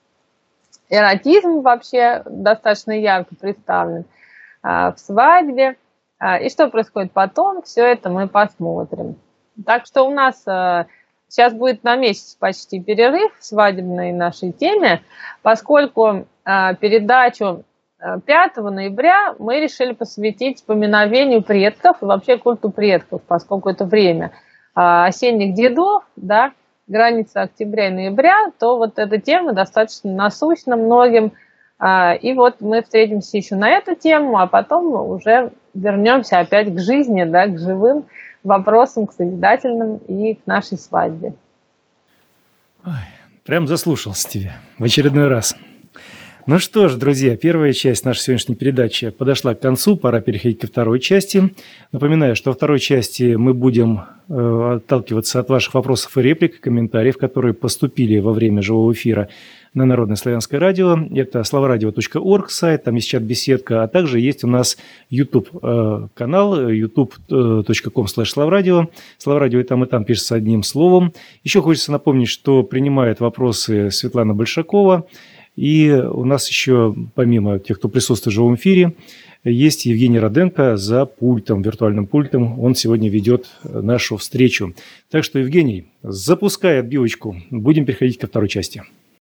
эротизм вообще достаточно ярко представлен а, в свадьбе. А, и что происходит потом, все это мы посмотрим. Так что у нас а, сейчас будет на месяц почти перерыв в свадебной нашей теме, поскольку передачу пятого ноября мы решили посвятить поминовению предков и вообще культу предков, поскольку это время осенних дедов, да, граница октября и ноября, то вот эта тема достаточно насущна многим. И вот мы встретимся еще на эту тему, а потом уже вернемся опять к жизни, да, к живым вопросам, к созидательным и к нашей свадьбе. Ой, прям заслушался тебя в очередной раз. Ну что ж, друзья, первая часть нашей сегодняшней передачи подошла к концу, пора переходить ко второй части. Напоминаю, что во второй части мы будем э, отталкиваться от ваших вопросов и реплик, комментариев, которые поступили во время живого эфира на Народное славянское радио. Это славарадио точка орг сайт, там есть чат-беседка, а также есть у нас YouTube-канал, ютуб точка ком слэш славрадио. Славрадио и там, и там пишется одним словом. Еще хочется напомнить, что принимает вопросы Светлана Большакова. И у нас еще, помимо тех, кто присутствует в живом эфире, есть Евгений Роденко за пультом, виртуальным пультом. Он сегодня ведет нашу встречу. Так что, Евгений, запускай отбивочку. Будем переходить ко второй части.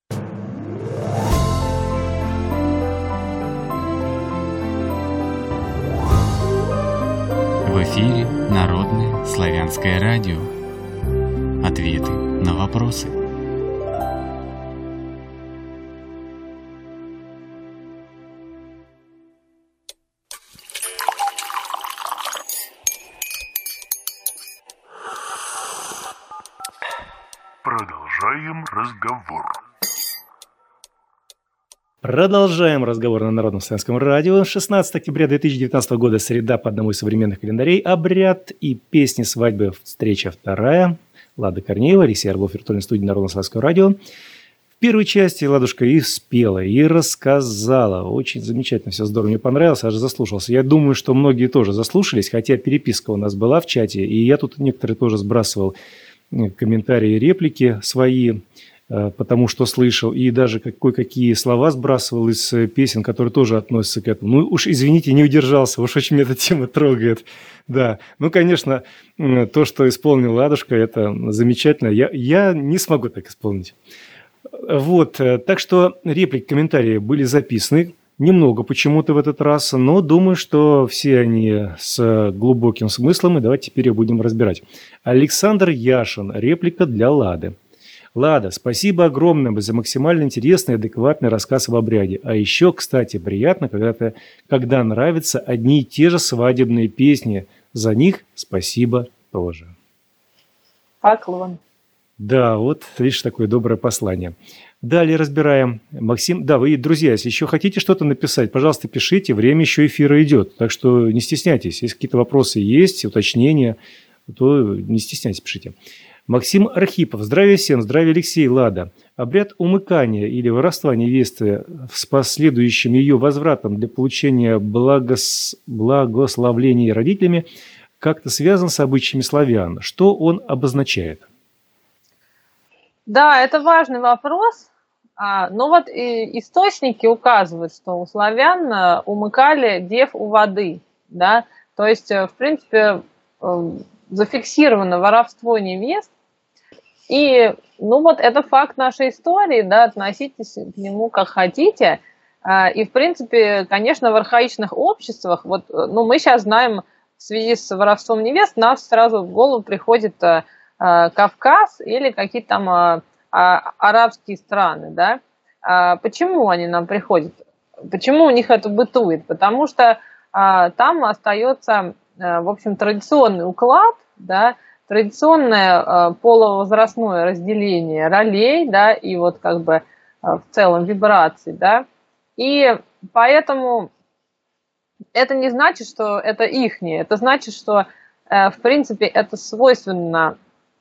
В эфире Народное славянское радио. Ответы на вопросы. Продолжаем разговор. Продолжаем разговор на Народном славянском радио. шестнадцатого октября две тысячи девятнадцатого года, среда, по одному из современных календарей. Обряд и песни свадьбы. Встреча вторая. Лада Корнеева, Алексей Орлов, виртуальной студии Народного славянского радио. В первой части Ладушка и спела, и рассказала. Очень замечательно, все здорово, мне понравилось, аж заслушался. Я думаю, что многие тоже заслушались, хотя переписка у нас была в чате, и я тут некоторые тоже сбрасывал комментарии, реплики свои, потому что слышал, и даже кое-какие слова сбрасывал из песен, которые тоже относятся к этому. Ну уж, извините, не удержался, уж очень меня эта тема трогает. Да, ну, конечно, то, что исполнил Ладушка, это замечательно. Я, я не смогу так исполнить. Вот, так что реплики, комментарии были записаны. Немного почему-то в этот раз, но думаю, что все они с глубоким смыслом, и давайте теперь ее будем разбирать. Александр Яшин. Реплика для Лады. Лада, спасибо огромное за максимально интересный и адекватный рассказ об обряде. А еще, кстати, приятно, когда, -то, когда нравятся одни и те же свадебные песни. За них спасибо тоже. Поклон. Да, вот, видишь, такое доброе послание. Далее разбираем. Максим, да, вы, друзья, если еще хотите что-то написать, пожалуйста, пишите, время еще эфира идет, так что не стесняйтесь. Если какие-то вопросы есть, уточнения, то не стесняйтесь, пишите. Максим Архипов. Здравия всем, здравия, Алексей, Лада. Обряд умыкания или воровства невесты с последующим ее возвратом для получения благос... благословлений родителями как-то связан с обычаями славян. Что он обозначает? Да, это важный вопрос. Но вот и источники указывают, что у славян умыкали дев у воды. Да? То есть, в принципе, зафиксировано воровство невест. И, ну вот, это факт нашей истории, да, относитесь к нему как хотите. И, в принципе, конечно, в архаичных обществах, вот, ну, мы сейчас знаем, в связи с воровством невест, нас сразу в голову приходит Кавказ или какие-то там арабские страны, да. Почему они нам приходят? Почему у них это бытует? Потому что там остается, в общем, традиционный уклад, да, традиционное полувозрастное разделение ролей, да, и вот как бы в целом вибраций, да, и поэтому это не значит, что это ихнее, это значит, что, в принципе, это свойственно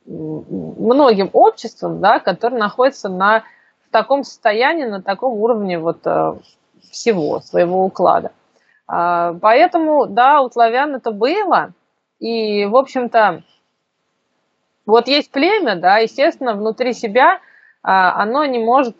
многим обществам, да, которые находятся на, в таком состоянии, на таком уровне вот всего своего уклада. Поэтому, да, у славян это было, и, в общем-то, вот есть племя, да, естественно, внутри себя оно не может,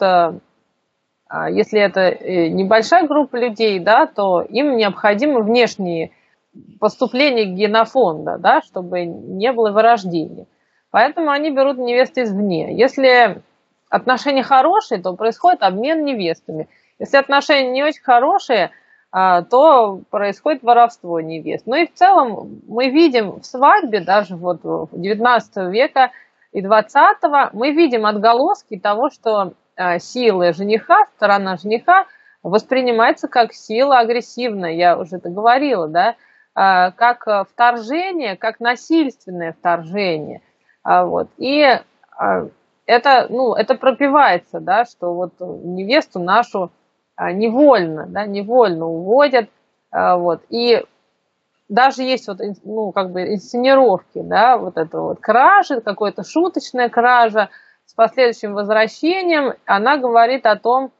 если это небольшая группа людей, да, то им необходимы внешние поступления генофонда, да, чтобы не было вырождения. Поэтому они берут невесты извне. Если отношения хорошие, то происходит обмен невестами. Если отношения не очень хорошие, то происходит воровство невест. Ну и в целом мы видим в свадьбе, даже вот девятнадцатого века и двадцатого, мы видим отголоски того, что сила жениха, сторона жениха воспринимается как сила агрессивная, я уже это говорила, да, как вторжение, как насильственное вторжение. Вот. И это, ну, это пропивается, да, что вот невесту нашу невольно, да, невольно уводят, вот, и даже есть вот, ну, как бы инсценировки, да, вот это вот кражи, какая-то шуточная кража с последующим возвращением, она говорит о том,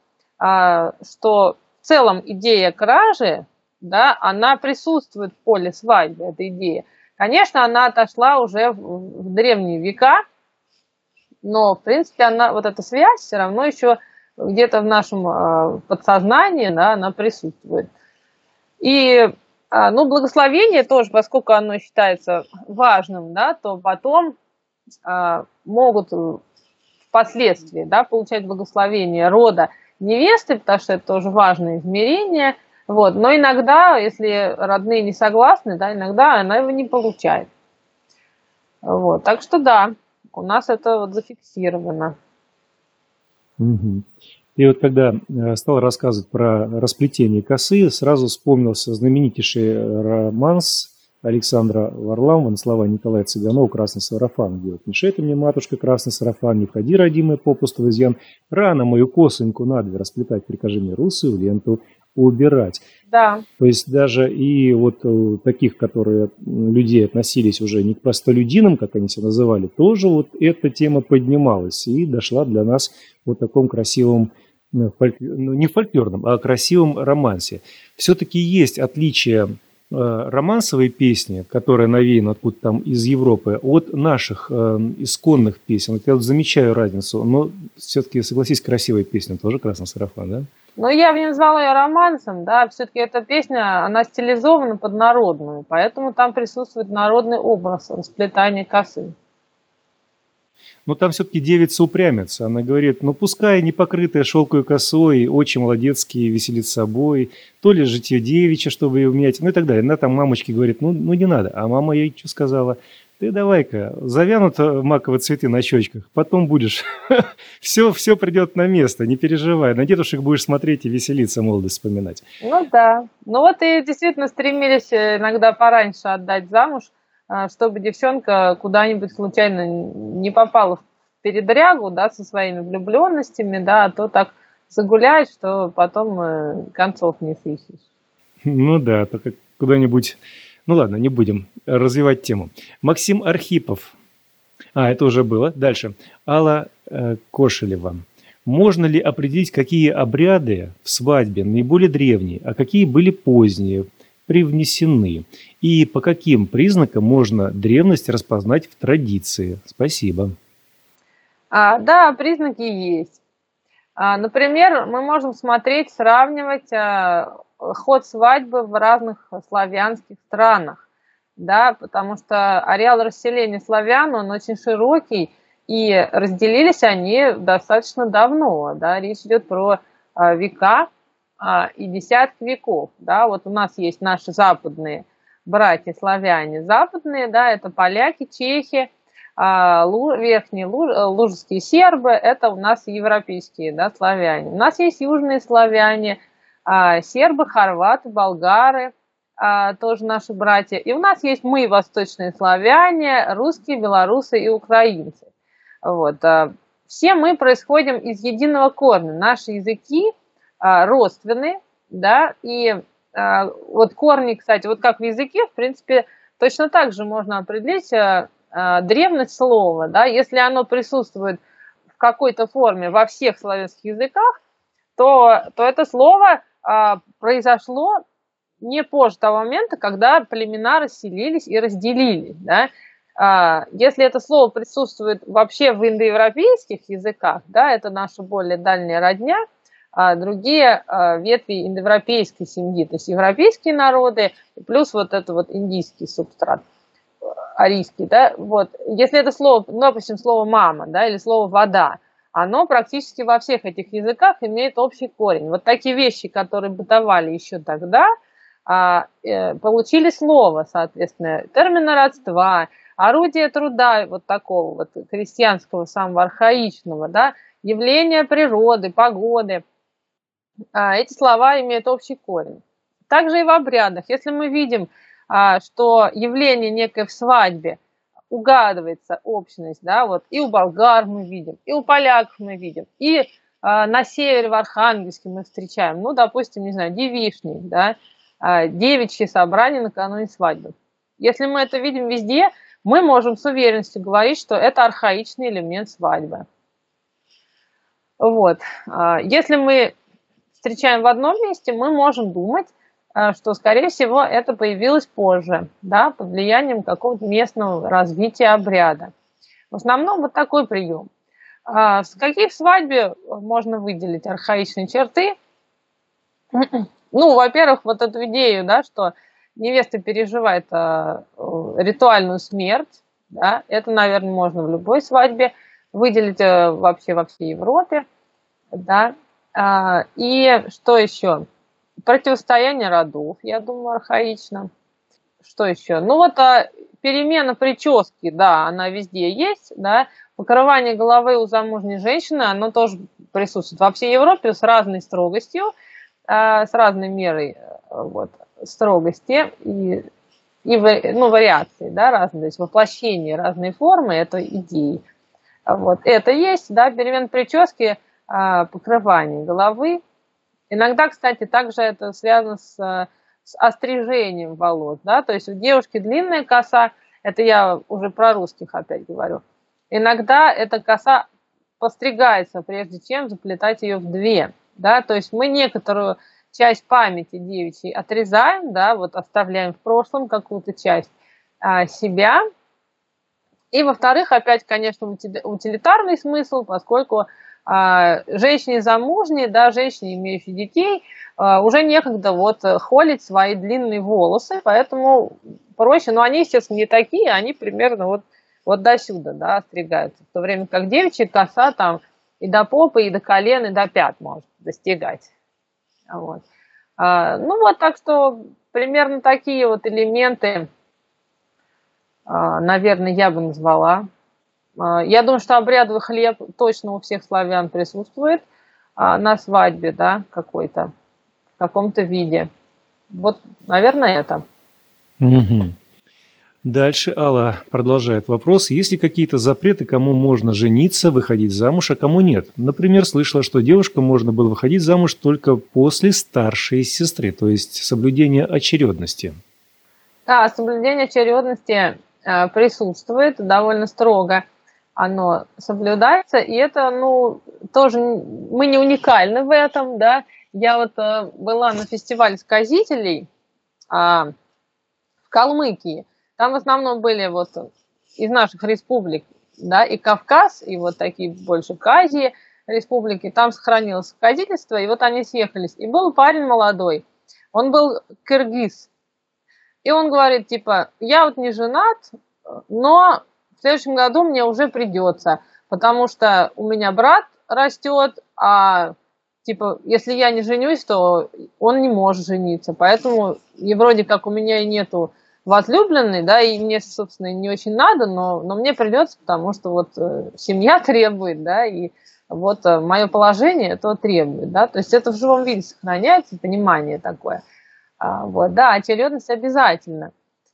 что в целом идея кражи, да, она присутствует в поле свадьбы, эта идея. Конечно, она отошла уже в древние века, но, в принципе, она, вот эта связь все равно еще где-то в нашем э, подсознании, да, она присутствует. И, э, ну, благословение тоже, поскольку оно считается важным, да, то потом э, могут впоследствии, да, получать благословение рода невесты, потому что это тоже важное измерение. Вот. Но иногда, если родные не согласны, да, иногда она его не получает. Вот. Так что да, у нас это вот зафиксировано. Угу. И вот когда стал рассказывать про расплетение косы, сразу вспомнился знаменитейший романс Александра Варламова на слова Николая Цыганова «Красный сарафан», где вот «Не шей ты мне, матушка, красный сарафан, не входи, родимая, попусту в изъян, рано мою косоньку надо расплетать, прикажи мне русую ленту убирать». Да. То есть даже и вот таких, которые людей относились уже не к простолюдинам, как они себя называли, тоже вот эта тема поднималась и дошла для нас в вот таком красивом, ну, не фольклорном, а красивом романсе. Все-таки есть отличие романсовой песни, которая навеяна откуда-то там из Европы, от наших э, исконных песен. Вот я вот замечаю разницу, но все-таки, согласись, красивая песня тоже «Красный сарафан», да? Ну, я бы не назвала ее романсом, да, все-таки эта песня, она стилизована под народную, поэтому там присутствует народный образ расплетания косы. Но там все-таки девица упрямится. Она говорит, ну пускай не покрытая шелковой косой, очи молодецкие, веселит собой, то ли житье девичье, чтобы ее менять, ну и так далее. Она там мамочке говорит, ну, ну не надо. А мама ей что сказала? Ты давай-ка, завянут маковые цветы на щечках, потом будешь, все, все придет на место, не переживай. На дедушек будешь смотреть и веселиться, молодость вспоминать. Ну да. Ну вот и действительно стремились иногда пораньше отдать замуж, чтобы девчонка куда-нибудь случайно не попала в передрягу, да, со своими влюбленностями, да, а то так загуляет, что потом концов не сыщешь. Ну да, только куда-нибудь... Ну ладно, не будем развивать тему. Максим Архипов. А, это уже было. Дальше. Алла э, Кошелева. Можно ли определить, какие обряды в свадьбе наиболее древние, а какие были поздние, привнесены? И по каким признакам можно древность распознать в традиции? Спасибо. А, да, признаки есть. А, например, мы можем смотреть, сравнивать а, ход свадьбы в разных славянских странах, да, потому что ареал расселения славян, он очень широкий, и разделились они достаточно давно, да, речь идет про а, века а, и десятки веков, да, вот у нас есть наши западные братья славяне, западные, да, это поляки, чехи, а лу, верхние лу, лужские сербы – это у нас европейские, да, славяне. У нас есть южные славяне, а, сербы, хорваты, болгары, а, тоже наши братья. И у нас есть мы, восточные славяне, русские, белорусы и украинцы. Вот. А, все мы происходим из единого корня. Наши языки а, родственны, да, и а, вот корни, кстати, вот как в языке, в принципе, точно так же можно определить а, а, древность слова, да, если оно присутствует в какой-то форме во всех славянских языках, то, то это слово а, произошло не позже того момента, когда племена расселились и разделились, да. А, если это слово присутствует вообще в индоевропейских языках, да, это наша более дальняя родня, а другие а, ветви индоевропейской семьи, то есть европейские народы, плюс вот это вот индийский субстрат, арийский, да, вот. Если это слово, ну, допустим, слово «мама», да, или слово «вода», оно практически во всех этих языках имеет общий корень. Вот такие вещи, которые бытовали еще тогда, а, э, получили слово, соответственно, термины родства, орудие труда, вот такого вот крестьянского, самого архаичного, да, явления природы, погоды. А, эти слова имеют общий корень. Также и в обрядах. Если мы видим, а, что явление некое в свадьбе угадывается общность, да, вот и у болгар мы видим, и у поляков мы видим, и а, на севере в Архангельске мы встречаем, ну, допустим, не знаю, девичник, да, а, девичьи собрания накануне свадьбы. Если мы это видим везде, мы можем с уверенностью говорить, что это архаичный элемент свадьбы. Вот. Если мы встречаем в одном месте, мы можем думать, что, скорее всего, это появилось позже, да, под влиянием какого-то местного развития обряда. В основном вот такой прием. Какие в свадьбе можно выделить архаичные черты? Ну, во-первых, вот эту идею, да, что невеста переживает а, ритуальную смерть, да, это, наверное, можно в любой свадьбе выделить а, вообще во всей Европе, да, а, и что еще? Противостояние родов, я думаю, архаично. Что еще? Ну вот а, перемена прически, да, она везде есть, да, покрывание головы у замужней женщины, оно тоже присутствует во всей Европе с разной строгостью, а, с разной мерой, вот, строгости и, и ну, вариации, да, разные, то есть воплощение, разные формы этой идеи. Вот. Это есть, да, перемена прически, покрывание головы. Иногда, кстати, также это связано с, с острижением волос, да, то есть у девушки длинная коса, это я уже про русских опять говорю. Иногда эта коса постригается, прежде чем заплетать ее в две, да, то есть мы некоторую часть памяти девичьей отрезаем, да, вот оставляем в прошлом какую-то часть а, себя. И, во-вторых, опять, конечно, утилитарный смысл, поскольку а, женщине замужней, да, женщине, имеющей детей, а, уже некогда вот холить свои длинные волосы, поэтому проще, но они, естественно, не такие, они примерно вот, вот до сюда, да, остригаются, в то время как девичья коса там и до попы, и до колен, и до пят может достигать. Вот. А, ну вот, так что примерно такие вот элементы, а, наверное, я бы назвала. А, я думаю, что обрядовый хлеб точно у всех славян присутствует а, на свадьбе, да, какой-то, в каком-то виде. Вот, наверное, это. Угу. Дальше Алла продолжает вопрос. Есть ли какие-то запреты, кому можно жениться, выходить замуж, а кому нет? Например, слышала, что девушкам можно было выходить замуж только после старшей сестры, то есть соблюдение очередности. Да, соблюдение очередности э, присутствует довольно строго. Оно соблюдается, и это, ну, тоже мы не уникальны в этом, да. Я вот э, была на фестивале сказителей э, в Калмыкии. Там в основном были вот из наших республик, да, и Кавказ, и вот такие больше к Азии республики. Там сохранилось сказительство, и вот они съехались. И был парень молодой, он был киргиз. И он говорит, типа, я вот не женат, но в следующем году мне уже придется, потому что у меня брат растет, а типа, если я не женюсь, то он не может жениться. Поэтому и вроде как у меня и нету возлюбленный, да, и мне, собственно, не очень надо, но, но мне придется, потому что вот семья требует, да, и вот мое положение это требует, да, то есть это в живом виде сохраняется, понимание такое. Вот, да, очередность обязательно.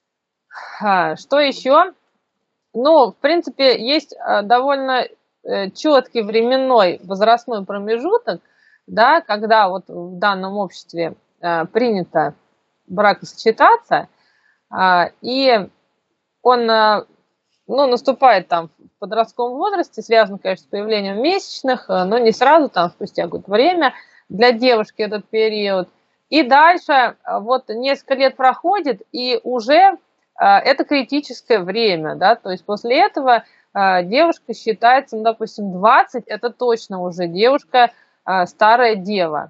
Что еще? Ну, в принципе, есть довольно четкий временной возрастной промежуток, да, когда вот в данном обществе принято бракосочетаться, и он, ну, наступает там в подростковом возрасте, связан, конечно, с появлением месячных, но не сразу, там, спустя какое-то время, для девушки этот период. И дальше вот несколько лет проходит, и уже это критическое время, да, то есть после этого девушка считается, ну, допустим, двадцать, это точно уже девушка, старая дева.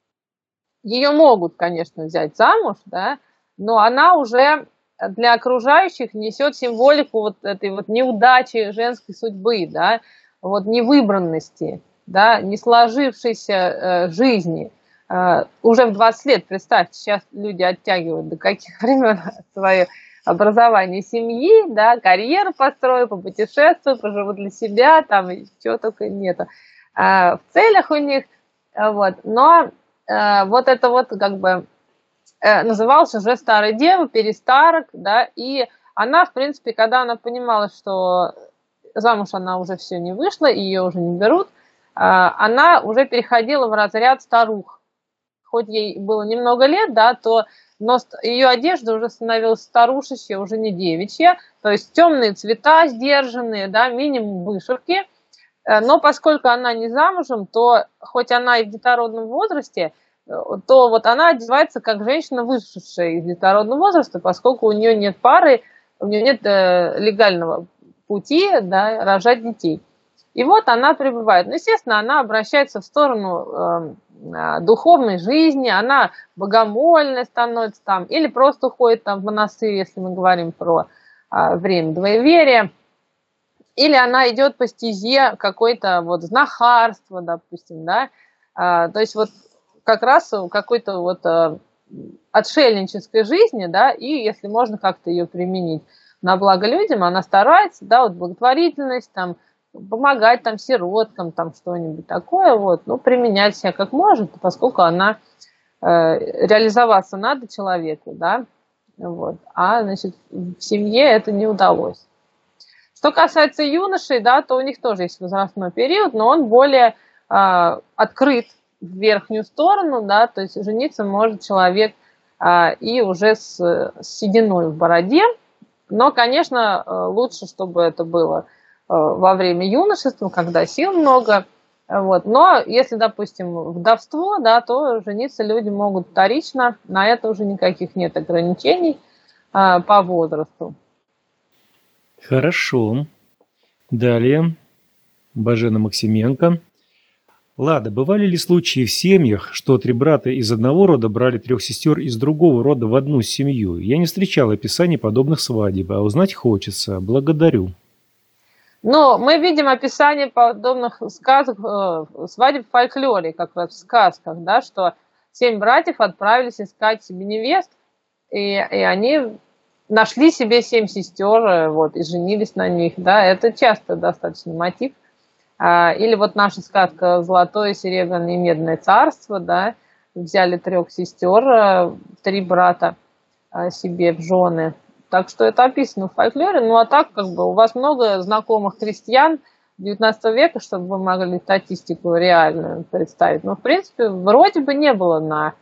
Ее могут, конечно, взять замуж, да, но она уже для окружающих несет символику вот этой вот неудачи женской судьбы, да, вот невыбранности, да, не сложившейся э, жизни. Э, уже в двадцать лет, представьте, сейчас люди оттягивают до каких времен свое образование семьи, да, карьеру построю, попутешествую, поживу для себя, там чего только нету. Э, в целях у них, э, вот, но э, вот это вот как бы называлась уже старая дева, перестарок, да, и она, в принципе, когда она понимала, что замуж она уже все не вышла, ее уже не берут, она уже переходила в разряд старух. Хоть ей было немного лет, да, то, но ее одежда уже становилась старушечья, уже не девичья, то есть темные цвета сдержанные, да, минимум вышивки, но поскольку она не замужем, то хоть она и в детородном возрасте, то вот она одевается как женщина, вышедшая из детородного возраста, поскольку у нее нет пары, у нее нет э, легального пути, да, рожать детей. И вот она пребывает. Ну, естественно, она обращается в сторону э, духовной жизни, она богомольной становится там, или просто уходит там в монастырь, если мы говорим про э, время двоеверия, или она идет по стезе какой-то вот знахарства, допустим, да, э, то есть вот как раз какой-то вот э, отшельнической жизни, да, и если можно как-то ее применить на благо людям, она старается, да, вот благотворительность, там, помогать там сироткам, там что-нибудь такое, вот, ну, применять себя как может, поскольку она э, реализоваться надо человеку, да, вот, а, значит, в семье это не удалось. Что касается юношей, да, то у них тоже есть возрастной период, но он более э, открыт в верхнюю сторону, да, то есть жениться может человек а, и уже с, с сединой в бороде, но, конечно, лучше, чтобы это было а, во время юношества, когда сил много, вот, но если, допустим, вдовство, да, то жениться люди могут вторично, на это уже никаких нет ограничений а, по возрасту. Хорошо. Далее. Бажена Максименко. Лада, бывали ли случаи в семьях, что три брата из одного рода брали трех сестер из другого рода в одну семью? Я не встречал описаний подобных свадеб, а узнать хочется. Благодарю. Ну, мы видим описание подобных сказок, э, свадеб в фольклоре, как в сказках, да, что семь братьев отправились искать себе невест, и, и они нашли себе семь сестер, вот, и женились на них, да, это часто достаточно мотив. Или вот наша сказка «Золотое, серебряное и медное царство», да, взяли трех сестер, три брата себе в жены. Так что это описано в фольклоре. Ну а так, как бы, у вас много знакомых крестьян девятнадцатого века, чтобы вы могли статистику реальную представить. Но, в принципе, вроде бы не было на,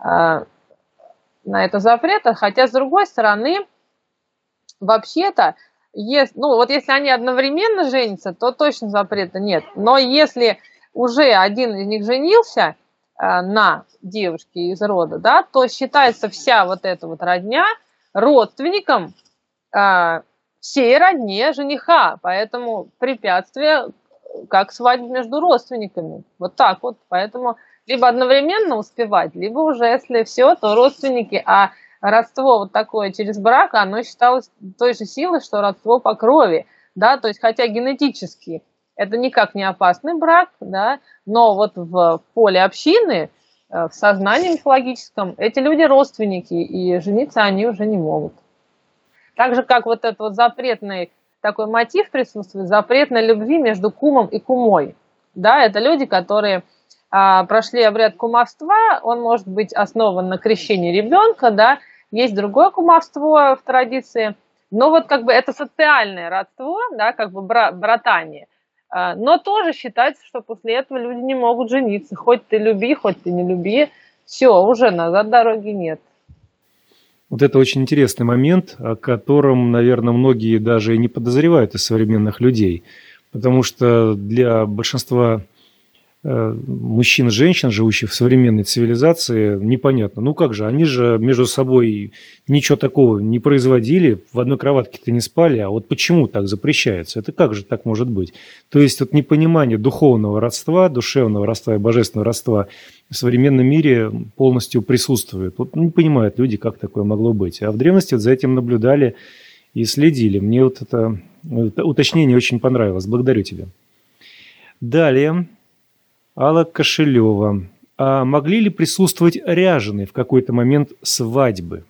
на это запрета. Хотя, с другой стороны, вообще-то, Если, ну, вот если они одновременно женятся, то точно запрета нет. Но если уже один из них женился э, на девушке из рода, да, то считается вся вот эта вот родня родственником э, всей родне жениха. Поэтому препятствие как свадьба между родственниками. Вот так вот. Поэтому либо одновременно успевать, либо уже, если все, то родственники, а родство вот такое через брак, оно считалось той же силой, что родство по крови, да, то есть хотя генетически это никак не опасный брак, да, но вот в поле общины, в сознании мифологическом эти люди родственники, и жениться они уже не могут. Так же, как вот этот вот запретный такой мотив присутствует, запрет на любви между кумом и кумой. Да, это люди, которые а, прошли обряд кумовства, он может быть основан на крещении ребенка, да, есть другое кумовство в традиции, но вот как бы это социальное родство, да, как бы бра- братание, а, но тоже считается, что после этого люди не могут жениться, хоть ты люби, хоть ты не люби, все, уже назад дороги нет. Вот это очень интересный момент, о котором, наверное, многие даже и не подозревают из современных людей. Потому что для большинства э, мужчин и женщин, живущих в современной цивилизации, непонятно. Ну как же, они же между собой ничего такого не производили, в одной кроватке-то не спали, а вот почему так запрещается? Это как же так может быть? То есть вот непонимание духовного родства, душевного родства и божественного родства в современном мире полностью присутствует. Вот не понимают люди, как такое могло быть. А в древности вот за этим наблюдали и следили. Мне вот это, это уточнение очень понравилось. Благодарю тебя. Далее. Алла Кошелева. А могли ли присутствовать ряженые в какой-то момент свадьбы?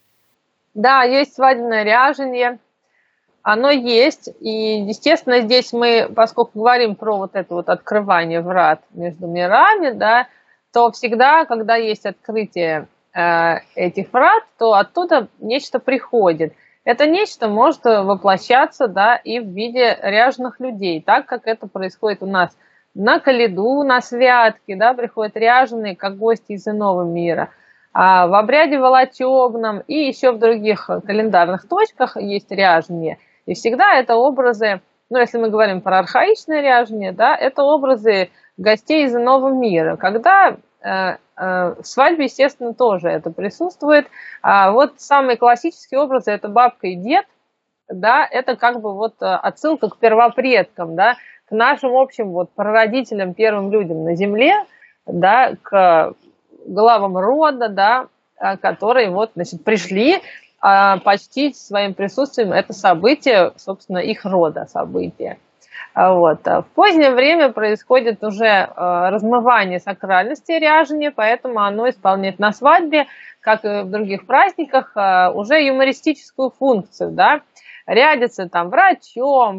Да, есть свадебное ряжение. Оно есть. И, естественно, здесь мы, поскольку говорим про вот это вот открывание врат между мирами, да, то всегда, когда есть открытие э, этих врат, то оттуда нечто приходит. Это нечто может воплощаться, да, и в виде ряженых людей, так как это происходит у нас на Каледу, на святки, да, приходят ряженые, как гости из иного мира. А в обряде волочебном и еще в других календарных точках есть ряжение. И всегда это образы, ну, если мы говорим про архаичное ряжение, да, это образы гостей из иного мира. Когда э, э, в свадьбе, естественно, тоже это присутствует. А вот самые классические образы – это бабка и дед, да, это как бы вот отсылка к первопредкам, да, к нашим общим вот прародителям, первым людям на земле, да, к главам рода, да, которые вот, значит, пришли а, почтить своим присутствием это событие, собственно, их рода события. Вот. В позднее время происходит уже размывание сакральности ряжения, поэтому оно исполняет на свадьбе, как и в других праздниках, уже юмористическую функцию, да. Рядятся там врачом,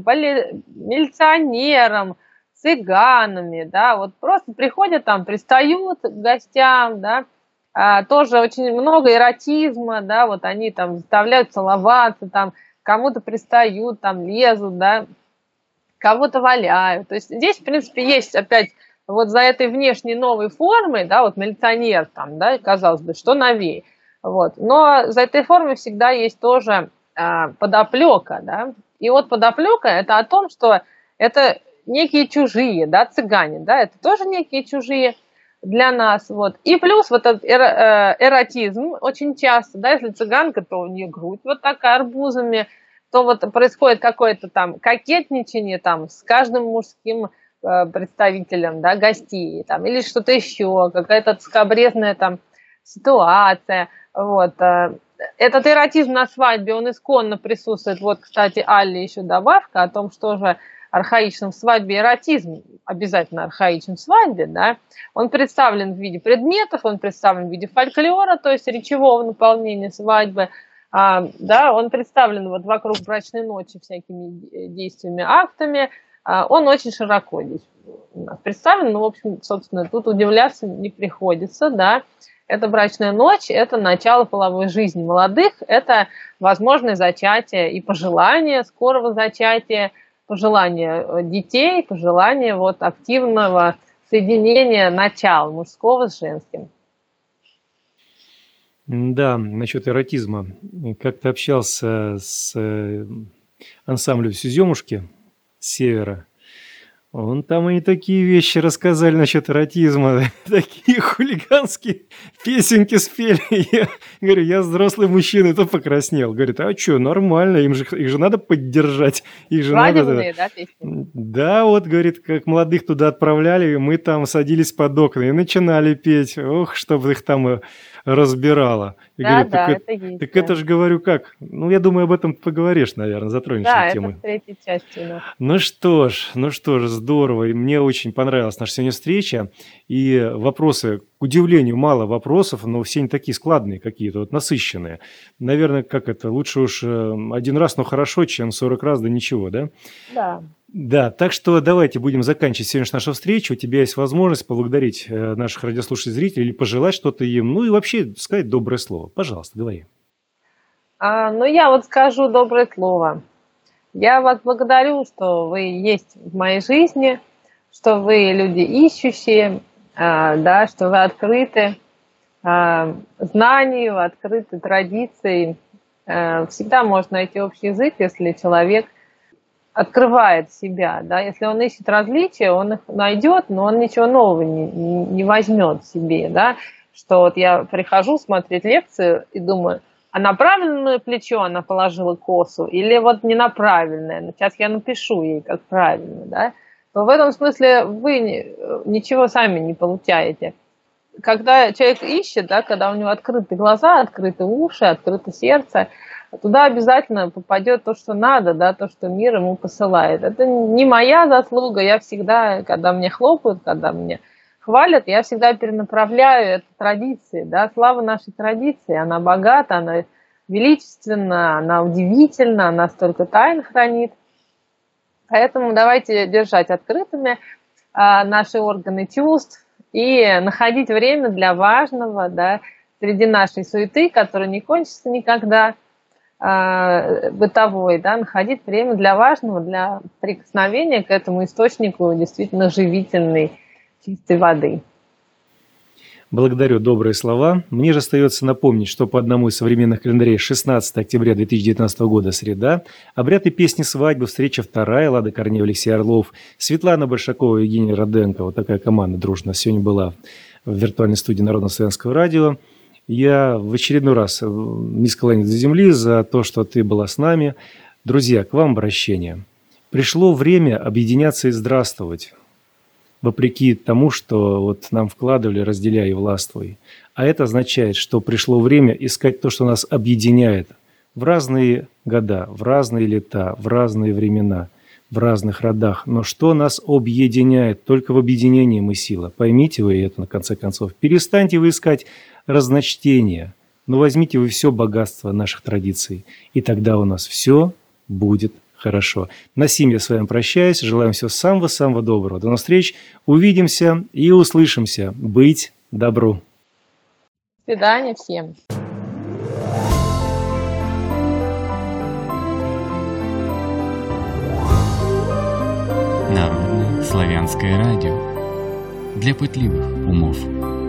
милиционером, цыганами, да, вот просто приходят там, пристают к гостям, да, а, тоже очень много эротизма, да, вот они там заставляют целоваться, там кому-то пристают, там лезут, да, кого-то валяют. То есть здесь, в принципе, есть опять вот за этой внешней новой формой, да, вот милиционер там, да, казалось бы, что новее, вот, но за этой формой всегда есть тоже а, подоплека, да, и вот подоплека это о том, что это некие чужие, да, цыгане, да, это тоже некие чужие для нас, вот, и плюс вот этот эротизм очень часто, да, если цыганка, то у нее грудь вот такая арбузами, то вот происходит какое-то там кокетничание там с каждым мужским э, представителем, да, гостей, там, или что-то еще, какая-то скабрезная там ситуация, вот. Этот эротизм на свадьбе, он исконно присутствует, вот, кстати, Алле еще добавка о том, что же архаичном в свадьбе эротизм, обязательно архаичен в свадьбе, да, он представлен в виде предметов, он представлен в виде фольклора, то есть речевого наполнения свадьбы, а, да, он представлен вот вокруг брачной ночи всякими действиями, актами, а, он очень широко здесь представлен, ну, в общем, собственно, тут удивляться не приходится, да, это брачная ночь, это начало половой жизни молодых, это возможное зачатие и пожелание скорого зачатия, пожелание детей, пожелание вот активного соединения начала мужского с женским. Да, насчет эротизма. Как-то общался с ансамблем «Сюземушки» с севера. Вон там они такие вещи рассказали насчет эротизма. Такие хулиганские песенки спели. Я говорю, я взрослый мужчина, то покраснел. Говорит, а что, нормально, им же, их же надо поддержать. Их же надо... да, песни? Да, вот, говорит, как молодых туда отправляли, мы там садились под окна и начинали петь. Ох, чтобы их там разбирала. Я Да, говорю, да, так, это есть. так да. это же, говорю, как? Ну, я думаю, об этом поговоришь, наверное, затронешь Да, эту это тему. в третьей части у нас. Ну что ж, ну что ж, здорово. И мне очень понравилась наша сегодня встреча. И вопросы, к удивлению, мало вопросов, но все они такие складные какие-то, вот насыщенные. Наверное, как это, лучше уж э, один раз, но хорошо, чем сорок раз, да ничего, да? Да. Да, так что давайте будем заканчивать сегодняшнюю нашу встречу. У тебя есть возможность поблагодарить э, наших радиослушателей, зрителей или пожелать что-то им, ну и вообще сказать доброе слово. Пожалуйста, говори. А, ну, я вот скажу доброе слово. Я вас благодарю, что вы есть в моей жизни, что вы люди ищущие, а, да, что вы открыты а, знанию, открыты традиции. А, всегда можно найти общий язык, если человек открывает себя, да, если он ищет различия, он их найдет, но он ничего нового не, не возьмет в себе, да, что вот я прихожу смотреть лекцию и думаю, а на правильное плечо она положила косу или вот не на правильное, сейчас я напишу ей как правильно, да, то в этом смысле вы ничего сами не получаете. Когда человек ищет, да, когда у него открыты глаза, открыты уши, открыто сердце, туда обязательно попадет то, что надо, да, то, что мир ему посылает. Это не моя заслуга, я всегда, когда мне хлопают, когда мне хвалят, я всегда перенаправляю это традиции, да, слава нашей традиции, она богата, она величественна, она удивительна, она столько тайн хранит. Поэтому давайте держать открытыми а, наши органы чувств и находить время для важного, да, среди нашей суеты, которая не кончится никогда, бытовой, да, находить время для важного, для прикосновения к этому источнику действительно живительной чистой воды. Благодарю, добрые слова. Мне же остается напомнить, что по одному из современных календарей шестнадцатого октября две тысячи девятнадцатого года, среда, обряд и песни свадьбы, встреча вторая, Лада Корнеева, Алексей Орлов, Светлана Большакова, Евгений Роденко. Вот такая команда дружная сегодня была в виртуальной студии Народного славянского радио. Я в очередной раз низко кланяюсь до земли за то, что ты была с нами. Друзья, к вам обращение. Пришло время объединяться и здравствовать, вопреки тому, что вот нам вкладывали, разделяй и властвуй. А это означает, что пришло время искать то, что нас объединяет в разные года, в разные лета, в разные времена, в разных родах. Но что нас объединяет? Только в объединении мы сила. Поймите вы это, на конце концов. Перестаньте вы искать разночтения, но возьмите вы все богатство наших традиций, и тогда у нас все будет хорошо. На сим я с вами прощаюсь, желаю всего самого-самого доброго. До новых встреч, увидимся и услышимся. Быть добру. До свидания всем. Народное славянское радио для пытливых умов.